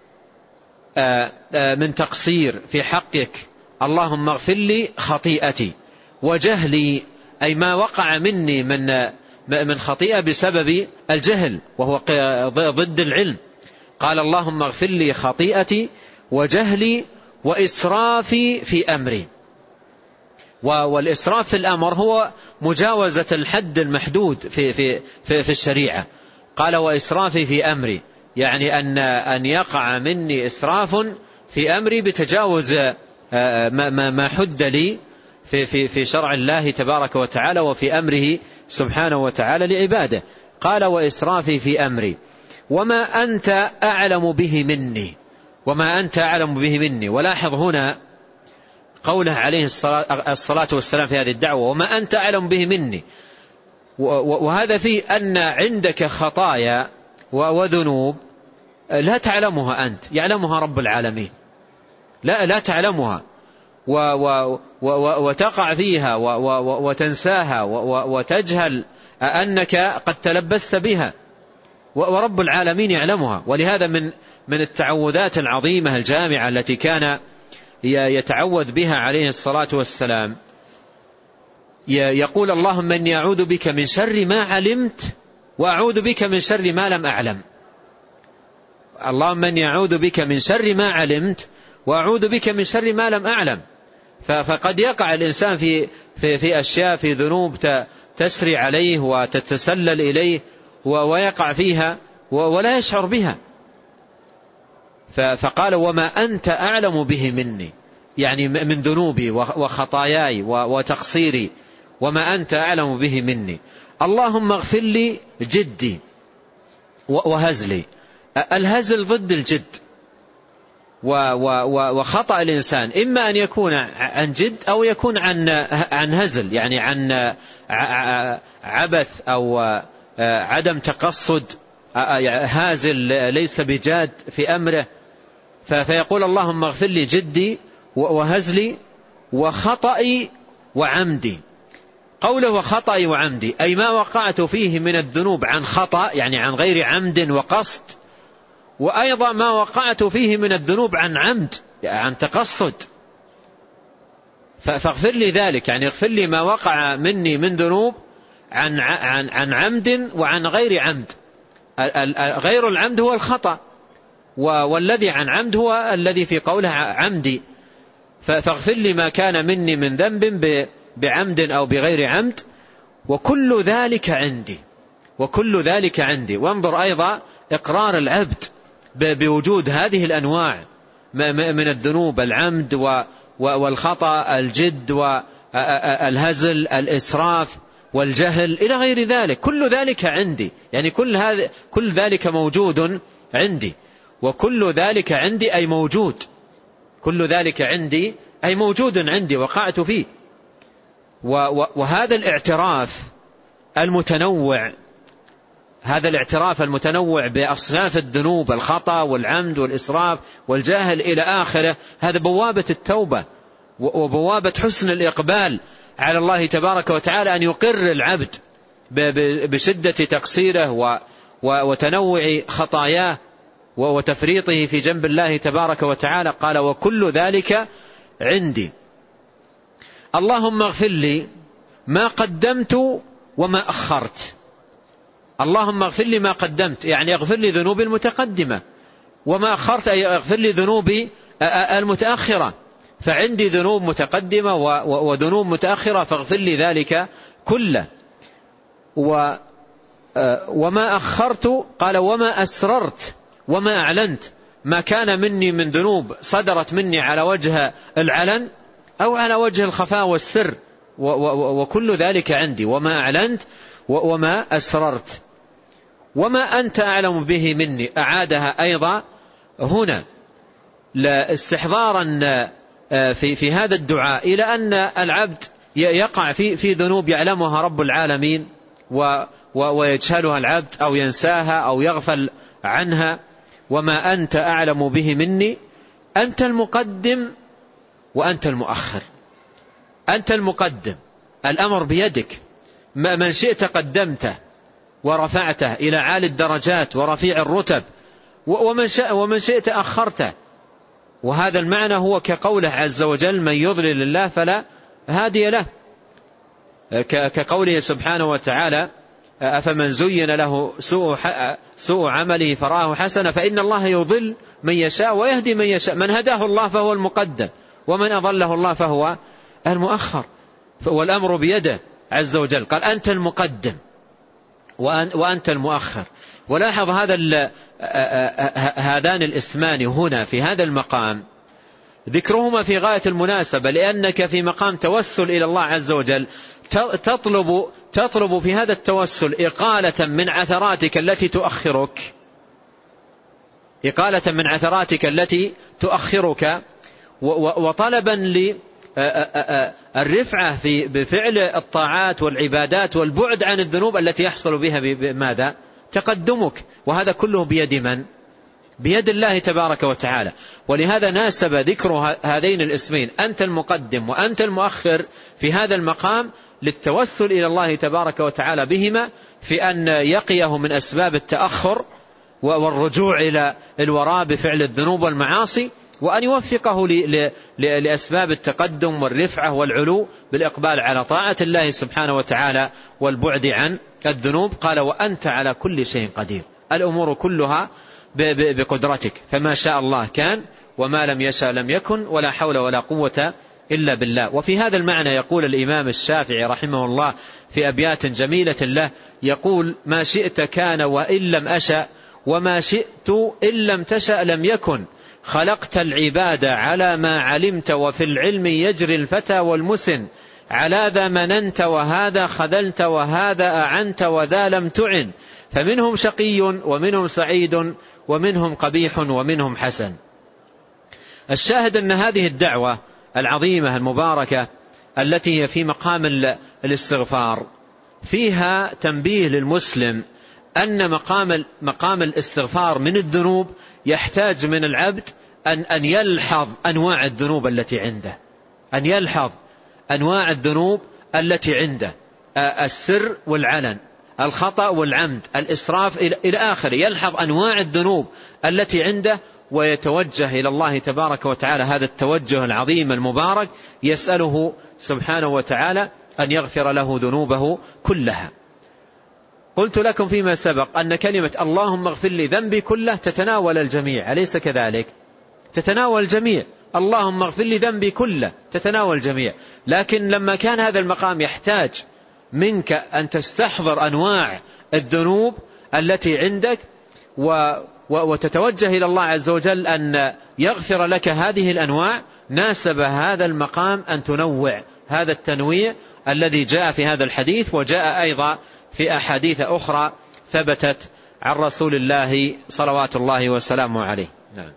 من تقصير في حقك، اللهم اغفر لي خطيئتي. وجهلي أي ما وقع مني من خطيئة بسبب الجهل، وهو ضد العلم. قال اللهم اغفر لي خطيئتي وجهلي وإسرافي في أمري. والإسراف في الأمر هو مجاوزة الحد المحدود في الشريعة. قال وإسرافي في أمري، يعني أن يقع مني إسراف في أمري بتجاوز ما حد لي في شرع الله تبارك وتعالى وفي أمره سبحانه وتعالى لعباده. قال وإسرافي في أمري وما أنت أعلم به مني. وما أنت أعلم به مني. ولاحظ هنا قوله عليه الصلاة والسلام في هذه الدعوة وما أنت أعلم به مني، وهذا فيه أن عندك خطايا وذنوب لا تعلمها أنت، يعلمها رب العالمين. لا تعلمها وتقع فيها وتنساها وتجهل أنك قد تلبست بها، ورب العالمين يعلمها. ولهذا من التعوذات العظيمة الجامعة التي كان يتعوذ بها عليه الصلاة والسلام يقول اللهم إني أعوذ بك من شر ما علمت وأعوذ بك من شر ما لم أعلم. اللهم إني أعوذ بك من شر ما علمت وأعوذ بك من شر ما لم أعلم. فقد يقع الإنسان في أشياء، في ذنوب تسري عليه وتتسلل إليه ويقع فيها ولا يشعر بها. فقال وما أنت أعلم به مني، يعني من ذنوبي وخطاياي وتقصيري، وما أنت أعلم به مني. اللهم اغفر لي جدي وهزلي. الهزل ضد الجد، وخطأ الإنسان إما أن يكون عن جد أو يكون عن هزل، يعني عن عبث أو عدم تقصد، هازل ليس بجاد في أمره. فيقول اللهم اغفر لي جدي وهزلي وخطئي وعمدي. قوله وخطئي وعمدي أي ما وقعت فيه من الذنوب عن خطأ، يعني عن غير عمد وقصد، وأيضا ما وقعت فيه من الذنوب عن عمد، عن تقصد. فاغفر لي ذلك، يعني اغفر لي ما وقع مني من ذنوب عن عمد وعن غير عمد. غير العمد هو الخطأ، والذي عن عمد هو الذي في قوله عمدي. فاغفر لي ما كان مني من ذنب بعمد أو بغير عمد، وكل ذلك عندي. وكل ذلك عندي. وانظر أيضا إقرار العبد بوجود هذه الأنواع من الذنوب، العمد والخطأ، الجد والهزل، الإسراف والجهل إلى غير ذلك. كل ذلك عندي، يعني كل ذلك موجود عندي. وكل ذلك عندي أي موجود. كل ذلك عندي أي موجود عندي، وقعت فيه. وهذا الاعتراف المتنوع، هذا الاعتراف المتنوع بأصناف الذنوب، الخطأ والعمد والإسراف والجهل إلى آخره، هذا بوابة التوبة وبوابة حسن الإقبال على الله تبارك وتعالى، أن يقر العبد بشدة تقصيره وتنوع خطاياه وتفريطه في جنب الله تبارك وتعالى. قال وكل ذلك عندي. اللهم اغفر لي ما قدمت وما أخرت. اللهم اغفر لي ما قدمت يعني اغفر لي ذنوبي المتقدمة، وما أخرت أي اغفر لي ذنوبي المتأخرة، فعندي ذنوب متقدمة وذنوب متأخرة فاغفر لي ذلك كله. وما أخرت قال وما أسررت وما أعلنت، ما كان مني من ذنوب صدرت مني على وجه العلن أو على وجه الخفاء والسر، وكل ذلك عندي. وما أعلنت وما أسررت وما أنت أعلم به مني. أعادها أيضا هنا لاستحضارا في هذا الدعاء إلى أن العبد يقع في ذنوب يعلمها رب العالمين ويجهلها العبد أو ينساها أو يغفل عنها. وما أنت أعلم به مني، أنت المقدم وأنت المؤخر. أنت المقدم، الأمر بيدك، من شئت قدمته ورفعته إلى عالي الدرجات ورفيع الرتب، ومن شئت أخرته. وهذا المعنى هو كقوله عز وجل من يضلل الله فلا هادي له، كقوله سبحانه وتعالى أفمن زين له سوء عمله فرآه حسنا فإن الله يضل من يشاء ويهدي من يشاء. من هداه الله فهو المقدم، ومن أضله الله فهو المؤخر، والأمر بيده عز وجل. قال أنت المقدم وأنت المؤخر. ولاحظ هذان الاسمان هنا في هذا المقام ذكرهما في غاية المناسبة، لأنك في مقام توسل إلى الله عز وجل تطلب في هذا التوسل إقالة من عثراتك التي تؤخرك، إقالة من عثراتك التي تؤخرك، وطلبا للرفعة بفعل الطاعات والعبادات والبعد عن الذنوب التي يحصل بها بماذا؟ تقدمك. وهذا كله بيد من؟ بيد الله تبارك وتعالى. ولهذا ناسب ذكر هذين الاسمين أنت المقدم وأنت المؤخر في هذا المقام للتوسل إلى الله تبارك وتعالى بهما في أن يقيه من أسباب التأخر والرجوع إلى الوراء بفعل الذنوب والمعاصي، وأن يوفقه لأسباب التقدم والرفعة والعلو بالإقبال على طاعة الله سبحانه وتعالى والبعد عن الذنوب. قال وأنت على كل شيء قدير، الأمور كلها بقدرتك، فما شاء الله كان وما لم يشاء لم يكن، ولا حول ولا قوة إلا بالله. وفي هذا المعنى يقول الإمام الشافعي رحمه الله في أبيات جميلة له، يقول ما شئت كان وإن لم أشأ، وما شئت إن لم تشأ لم يكن، خلقت العباد على ما علمت، وفي العلم يجري الفتى والمسن، على ذا مننت وهذا خذلت، وهذا أعنت وذا لم تعن، فمنهم شقي ومنهم سعيد ومنهم قبيح ومنهم حسن. الشاهد أن هذه الدعوة العظيمة المباركة التي هي في مقام الاستغفار فيها تنبيه للمسلم أن مقام الاستغفار من الذنوب يحتاج من العبد أن يلحظ أنواع الذنوب التي عنده، أن يلحظ أنواع الذنوب التي عنده، السر والعلن، الخطأ والعمد، الإسراف إلى آخره. يلحظ أنواع الذنوب التي عنده ويتوجه إلى الله تبارك وتعالى هذا التوجه العظيم المبارك، يسأله سبحانه وتعالى أن يغفر له ذنوبه كلها. قلت لكم فيما سبق أن كلمة اللهم اغفر لي ذنبي كله تتناول الجميع، أليس كذلك؟ تتناول الجميع، اللهم اغفر لي ذنبي كله تتناول الجميع. لكن لما كان هذا المقام يحتاج منك أن تستحضر أنواع الذنوب التي عندك وتتوجه إلى الله عز وجل أن يغفر لك هذه الأنواع، ناسب هذا المقام أن تنوع هذا التنويع الذي جاء في هذا الحديث، وجاء أيضا في أحاديث أخرى ثبتت عن رسول الله صلوات الله وسلامه عليه. نعم.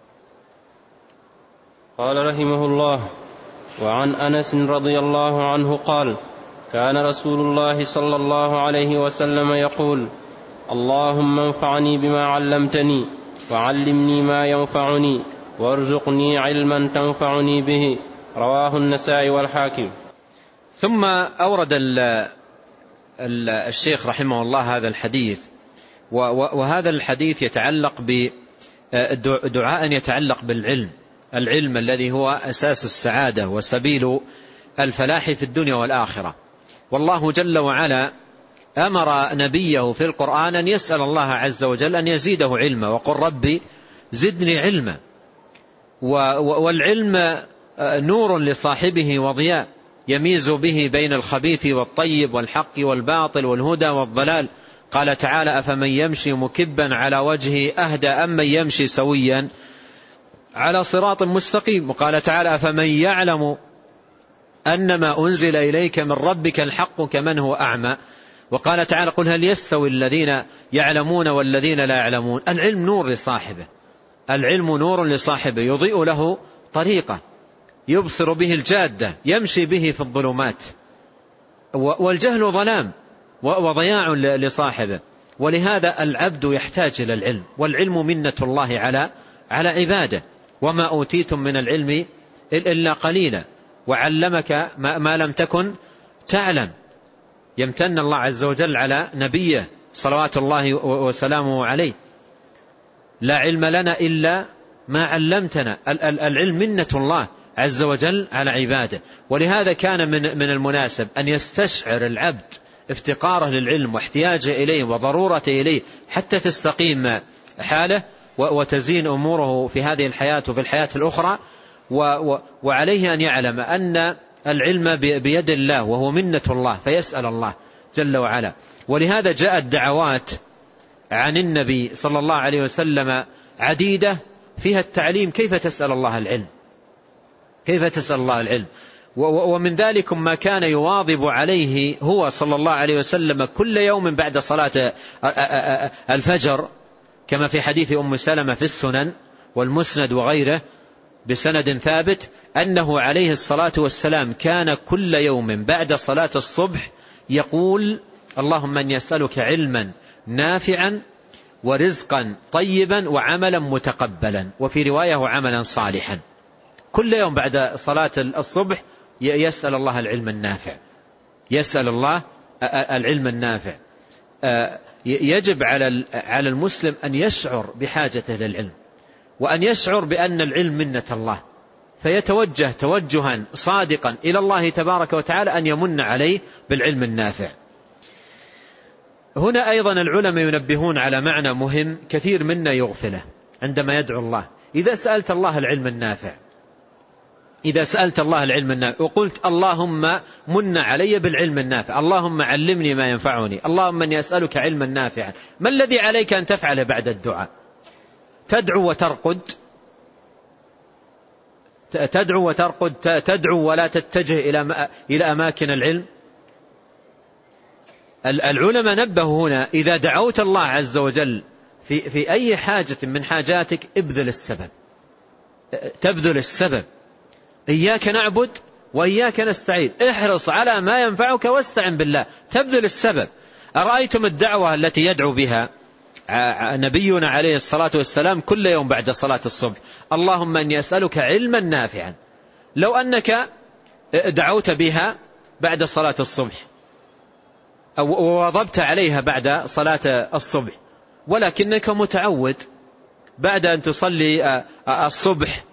قال رحمه الله: وعن أنس رضي الله عنه قال: كان رسول الله صلى الله عليه وسلم يقول: اللهم انفعني بما علمتني، وعلمني ما ينفعني، وارزقني علما تنفعني به. رواه النسائي والحاكم. ثم أورد الشيخ رحمه الله هذا الحديث، وهذا الحديث يتعلق بدعاء يتعلق بالعلم، العلم الذي هو أساس السعادة وسبيل الفلاح في الدنيا والآخرة. والله جل وعلا أمر نبيه في القرآن أن يسأل الله عز وجل أن يزيده علما، وقل ربي زدني علما. والعلم نور لصاحبه وضياء يميز به بين الخبيث والطيب والحق والباطل والهدى والضلال. قال تعالى: أفمن يمشي مكبا على وجهه أهدى أم من يمشي سويا على صراط مستقيم. وقال تعالى: أفمن يعلم أنما أنزل إليك من ربك الحق كمن هو أعمى. وقال تعالى: قل هل يستوي الذين يعلمون والذين لا يعلمون. العلم نور لصاحبه، العلم نور لصاحبه يضيء له طريقه، يبصر به الجادة، يمشي به في الظلمات. والجهل ظلام وضياع لصاحبه. ولهذا العبد يحتاج إلى العلم، والعلم منة الله على عباده. وما أوتيتم من العلم إلا قليلا، وعلمك ما لم تكن تعلم. يمتن الله عز وجل على نبيه صلوات الله وسلامه عليه: لا علم لنا إلا ما علمتنا. العلم منة الله عز وجل على عباده. ولهذا كان من المناسب أن يستشعر العبد افتقاره للعلم واحتياجه إليه وضرورته إليه حتى تستقيم حاله وتزين أموره في هذه الحياة وفي الحياة الأخرى. وعليه أن يعلم أن العلم بيد الله وهو منة الله، فيسأل الله جل وعلا. ولهذا جاءت دعوات عن النبي صلى الله عليه وسلم عديدة فيها التعليم كيف تسأل الله العلم، كيف تسأل الله العلم. ومن ذلك ما كان يواظب عليه هو صلى الله عليه وسلم كل يوم بعد صلاة الفجر، كما في حديث أم سلمة في السنن والمسند وغيره بسند ثابت، أنه عليه الصلاة والسلام كان كل يوم بعد صلاة الصبح يقول: اللهم أن يسألك علما نافعا ورزقا طيبا وعملا متقبلا، وفي رواية وعملا صالحا. كل يوم بعد صلاة الصبح يسأل الله العلم النافع، يسأل الله العلم النافع. يجب على المسلم أن يشعر بحاجته للعلم، وأن يشعر بأن العلم منة الله، فيتوجه توجها صادقا إلى الله تبارك وتعالى أن يمن عليه بالعلم النافع. هنا أيضا العلماء ينبهون على معنى مهم كثير منا يغفله عندما يدعو الله. إذا سألت الله العلم النافع، إذا سألت الله العلم النافع وقلت: اللهم من علي بالعلم النافع، اللهم علمني ما ينفعني، اللهم أني أسألك علما نافعا، ما الذي عليك أن تفعل بعد الدعاء؟ تدعو وترقد، تدعو وترقد، تدعو ولا تتجه إلى أماكن العلم. العلماء نبهوا هنا: إذا دعوت الله عز وجل في أي حاجة من حاجاتك ابذل السبب، تبذل السبب. إياك نعبد وإياك نستعين، احرص على ما ينفعك واستعن بالله، تبذل السبب. أرأيتم الدعوة التي يدعو بها نبينا عليه الصلاة والسلام كل يوم بعد صلاة الصبح: اللهم أني أسألك علما نافعا. لو أنك دعوت بها بعد صلاة الصبح أو وواظبت عليها بعد صلاة الصبح، ولكنك متعود بعد أن تصلي الصبح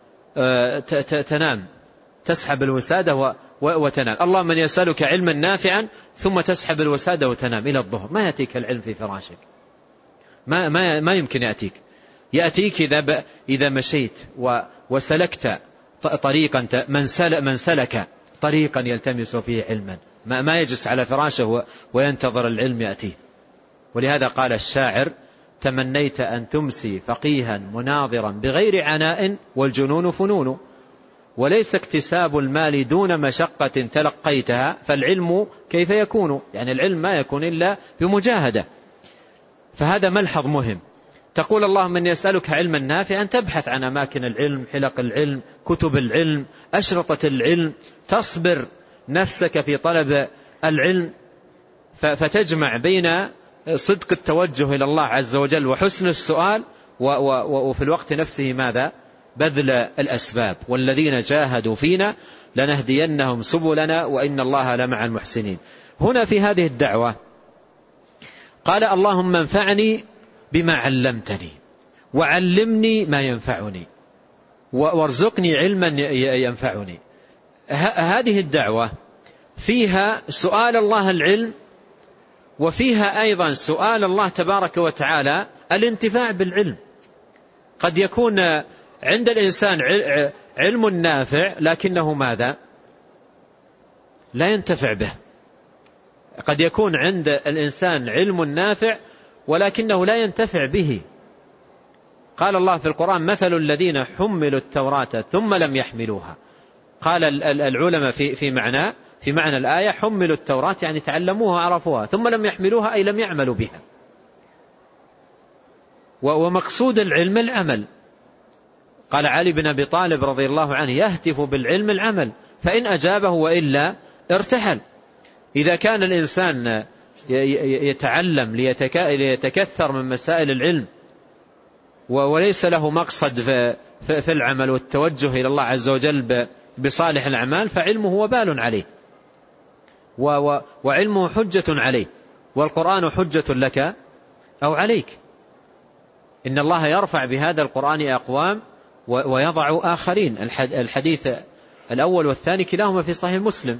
تنام، تسحب الوسادة وتنام. اللهم أني أسألك علما نافعا، ثم تسحب الوسادة وتنام إلى الظهر. ما يأتيك العلم في فراشك، ما يمكن يأتيك إذا مشيت وسلكت طريقا، من سلك طريقا يلتمس فيه علما، ما يجلس على فراشه وينتظر العلم يأتيه. ولهذا قال الشاعر: تمنيت أن تمسي فقيها مناظرا بغير عناء والجنون فنون، وليس اكتساب المال دون مشقة تلقيتها، فالعلم كيف يكون؟ يعني العلم ما يكون إلا بمجاهدة. فهذا ملحظ مهم. تقول: اللهم إني أسألك علما نافعا، تبحث عن أماكن العلم، حلق العلم، كتب العلم، أشرطة العلم، تصبر نفسك في طلب العلم، فتجمع بين صدق التوجه إلى الله عز وجل وحسن السؤال، وفي الوقت نفسه ماذا؟ بذل الأسباب. والذين جاهدوا فينا لنهدينهم سبلنا وإن الله لمع المحسنين. هنا في هذه الدعوة قال: اللهم انفعني بما علمتني، وعلمني ما ينفعني، وارزقني علما ينفعني. هذه الدعوة فيها سؤال الله العلم، وفيها أيضا سؤال الله تبارك وتعالى الانتفاع بالعلم. قد يكون عند الإنسان علم نافع لكنه ماذا؟ لا ينتفع به. قد يكون عند الإنسان علم نافع ولكنه لا ينتفع به. قال الله في القرآن: مثل الذين حملوا التوراة ثم لم يحملوها. قال العلماء في معنى الآية: حملوا التوراة يعني تعلموها عرفوها، ثم لم يحملوها أي لم يعملوا بها. ومقصود العلم العمل. قال علي بن أبي طالب رضي الله عنه: يهتف بالعلم العمل، فإن أجابه وإلا ارتحل. إذا كان الإنسان يتعلم ليتكثر من مسائل العلم وليس له مقصد في العمل والتوجه إلى الله عز وجل بصالح الأعمال، فعلمه وبال عليه، وعلمه حجة عليه، والقرآن حجة لك أو عليك. إن الله يرفع بهذا القرآن أقوام ويضع آخرين. الحديث الأول والثاني كلاهما في صحيح مسلم.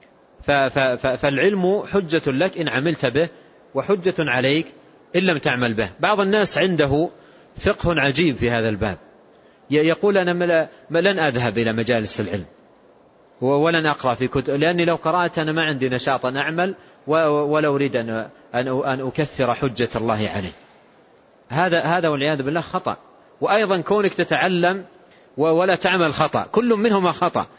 فالعلم حجة لك إن عملت به، وحجة عليك إن لم تعمل به. بعض الناس عنده فقه عجيب في هذا الباب، يقول: أنا لن أذهب إلى مجالس العلم ولن أقرأ في كتب، لأني لو قرأت أنا ما عندي نشاط أعمل، ولا أريد أن أكثر حجة الله عليه. هذا والعياذ بالله خطأ. وأيضا كونك تتعلم ولا تعمل خطأ، كل منهما خطأ.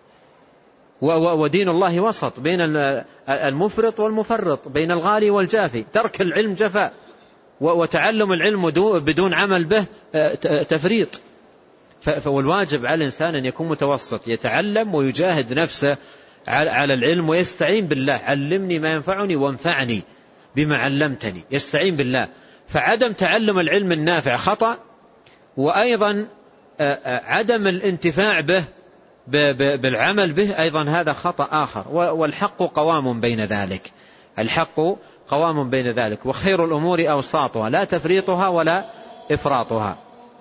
ودين الله وسط بين المفرط والمفرط، بين الغالي والجافي. ترك العلم جفاء، وتعلم العلم بدون عمل به تفريط. فالواجب على الإنسان أن يكون متوسط، يتعلم ويجاهد نفسه على العلم ويستعين بالله: علمني ما ينفعني وانفعني بما علمتني. يستعين بالله. فعدم تعلم العلم النافع خطأ، وأيضا عدم الانتفاع به بالعمل به أيضا هذا خطأ آخر. والحق قوام بين ذلك. الحق قوام بين ذلك. وخير الأمور أوساطها، لا تفريطها ولا إفراطها.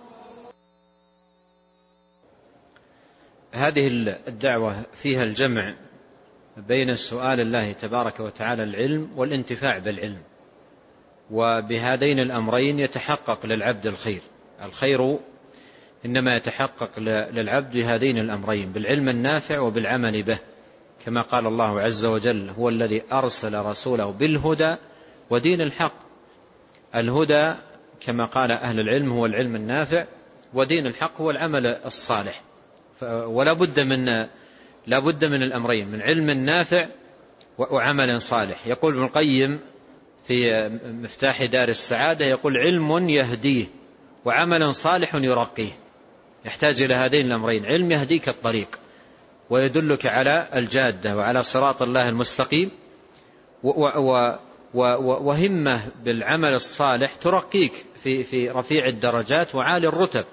هذه الدعوة فيها الجمع بين سؤال الله تبارك وتعالى العلم والانتفاع بالعلم، وبهذين الأمرين يتحقق للعبد الخير. الخير إنما يتحقق للعبد بهذين الأمرين: بالعلم النافع وبالعمل به، كما قال الله عز وجل: هو الذي أرسل رسوله بالهدى ودين الحق. الهدى كما قال أهل العلم هو العلم النافع، ودين الحق هو العمل الصالح. ولا بد من الأمرين: من علم نافع وعمل صالح. يقول ابن القيم في مفتاح دار السعادة، يقول: علم يهديه وعمل صالح يرقيه. يحتاج إلى هذين الأمرين: علم يهديك الطريق ويدلك على الجادة وعلى صراط الله المستقيم، وهمة بالعمل الصالح ترقيك في رفيع الدرجات وعالي الرتب.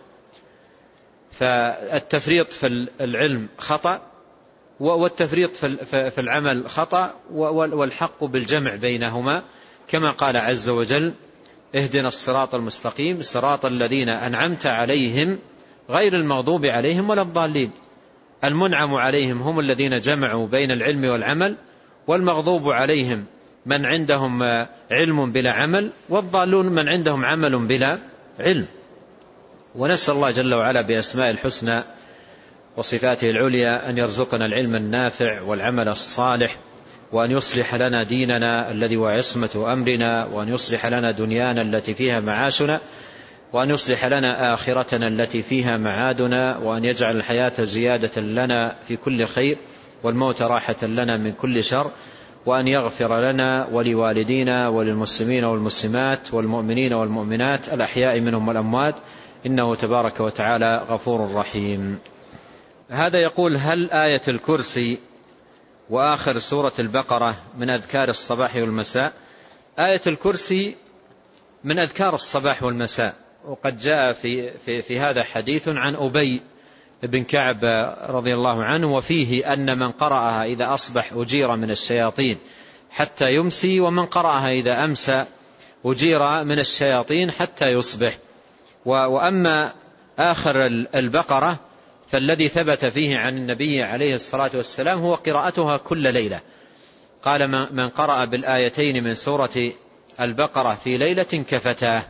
فالتفريط في العلم خطأ، والتفريط في العمل خطأ، والحق بالجمع بينهما، كما قال عز وجل: اهدنا الصراط المستقيم صراط الذين أنعمت عليهم غير المغضوب عليهم ولا الضالين. المنعم عليهم هم الذين جمعوا بين العلم والعمل، والمغضوب عليهم من عندهم علم بلا عمل، والضالون من عندهم عمل بلا علم. ونسأل الله جل وعلا بأسماء الحسنى وصفاته العليا أن يرزقنا العلم النافع والعمل الصالح، وأن يصلح لنا ديننا الذي هو عصمة أمرنا، وأن يصلح لنا دنيانا التي فيها معاشنا، وأن يصلح لنا آخرتنا التي فيها معادنا، وأن يجعل الحياة زيادة لنا في كل خير، والموت راحة لنا من كل شر، وأن يغفر لنا ولوالدينا وللمسلمين والمسلمات والمؤمنين والمؤمنات الأحياء منهم والأموات، إنه تبارك وتعالى غفور رحيم. هذا يقول: هل آية الكرسي وآخر سورة البقرة من أذكار الصباح والمساء؟ آية الكرسي من أذكار الصباح والمساء، وقد جاء في هذا حديث عن أبي بن كعب رضي الله عنه، وفيه أن من قرأها إذا أصبح أجير من الشياطين حتى يمسي، ومن قرأها إذا أمسى أجير من الشياطين حتى يصبح. وأما آخر البقرة فالذي ثبت فيه عن النبي عليه الصلاة والسلام هو قراءتها كل ليلة. قال من قرأ بالآيتين من سورة البقرة في ليلة كفتاه.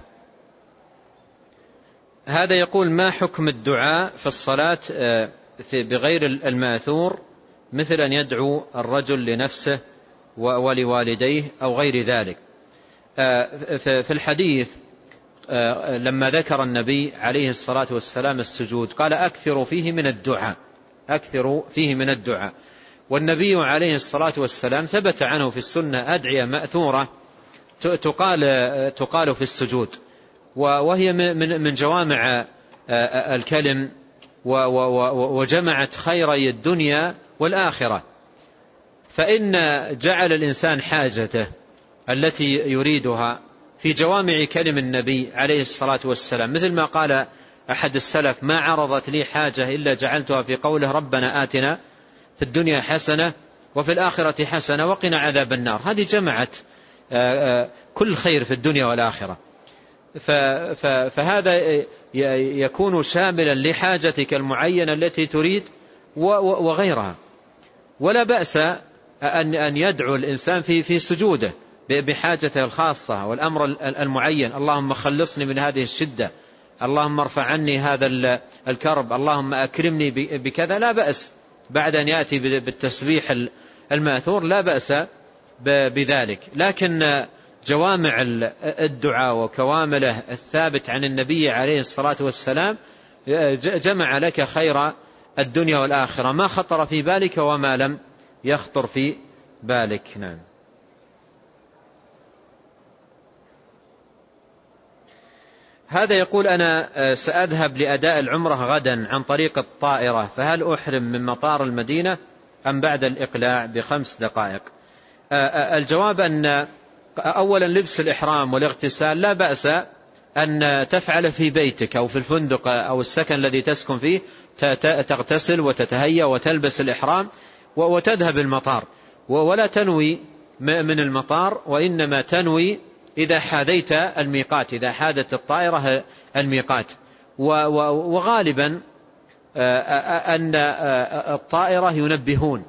هذا يقول: ما حكم الدعاء في الصلاة بغير الماثور، مثل أن يدعو الرجل لنفسه ولوالديه أو غير ذلك؟ في الحديث لما ذكر النبي عليه الصلاة والسلام السجود قال: أكثروا فيه من الدعاء، أكثروا فيه من الدعاء. والنبي عليه الصلاة والسلام ثبت عنه في السنة أدعية مأثورة تقال في السجود، وهي من جوامع الكلم، وجمعت خيري الدنيا والآخرة. فإن جعل الإنسان حاجته التي يريدها في جوامع كلم النبي عليه الصلاة والسلام، مثل ما قال أحد السلف: ما عرضت لي حاجة إلا جعلتها في قوله ربنا آتنا في الدنيا حسنة وفي الآخرة حسنة وقنا عذاب النار. هذه جمعت كل خير في الدنيا والآخرة. فهذا يكون شاملا لحاجتك المعينة التي تريد وغيرها. ولا بأس أن يدعو الإنسان في سجوده بحاجته الخاصة والأمر المعين: اللهم خلصني من هذه الشدة، اللهم ارفع عني هذا الكرب، اللهم أكرمني بكذا. لا بأس بعد أن يأتي بالتسبيح الماثور، لا بأس بذلك. لكن جوامع الدعاء وكوامله الثابت عن النبي عليه الصلاة والسلام جمع لك خير الدنيا والآخرة، ما خطر في بالك وما لم يخطر في بالك. نعم. هذا يقول: أنا سأذهب لأداء العمرة غدا عن طريق الطائرة، فهل أحرم من مطار المدينة أم بعد الإقلاع ب5 دقائق؟ الجواب أن أولا لبس الإحرام والاغتسال لا بأس أن تفعل في بيتك أو في الفندق أو السكن الذي تسكن فيه، تغتسل وتتهيأ وتلبس الإحرام وتذهب المطار، ولا تنوي من المطار، وإنما تنوي إذا حاذيت الميقات، إذا حاذت الطائرة الميقات. وغالبا أن الطائرة ينبهون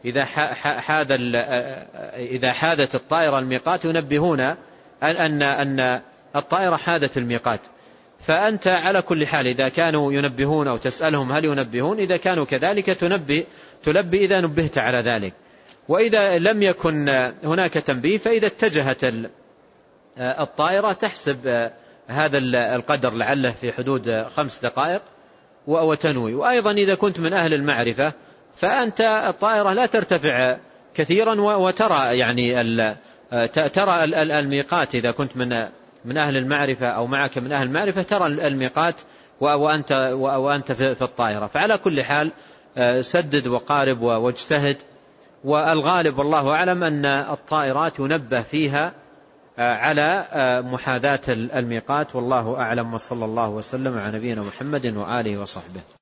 إذا حاذت الطائرة الميقات، ينبهون أن الطائرة حاذت الميقات. فأنت على كل حال إذا كانوا ينبهون أو تسألهم هل ينبهون، إذا كانوا كذلك تلبي إذا نبهت على ذلك. وإذا لم يكن هناك تنبيه، فإذا اتجهت الطائرة تحسب هذا القدر لعله في حدود 5 دقائق وتنوي. وأيضا إذا كنت من أهل المعرفة فأنت الطائرة لا ترتفع كثيرا وترى ترى الميقات. إذا كنت من أهل المعرفة أو معك من أهل المعرفة ترى الميقات وأنت في الطائرة. فعلى كل حال سدد وقارب واجتهد. والغالب والله أعلم أن الطائرات ينبه فيها على محاذاة الميقات، والله أعلم. وصلى الله وسلم على نبينا محمد وآله وصحبه.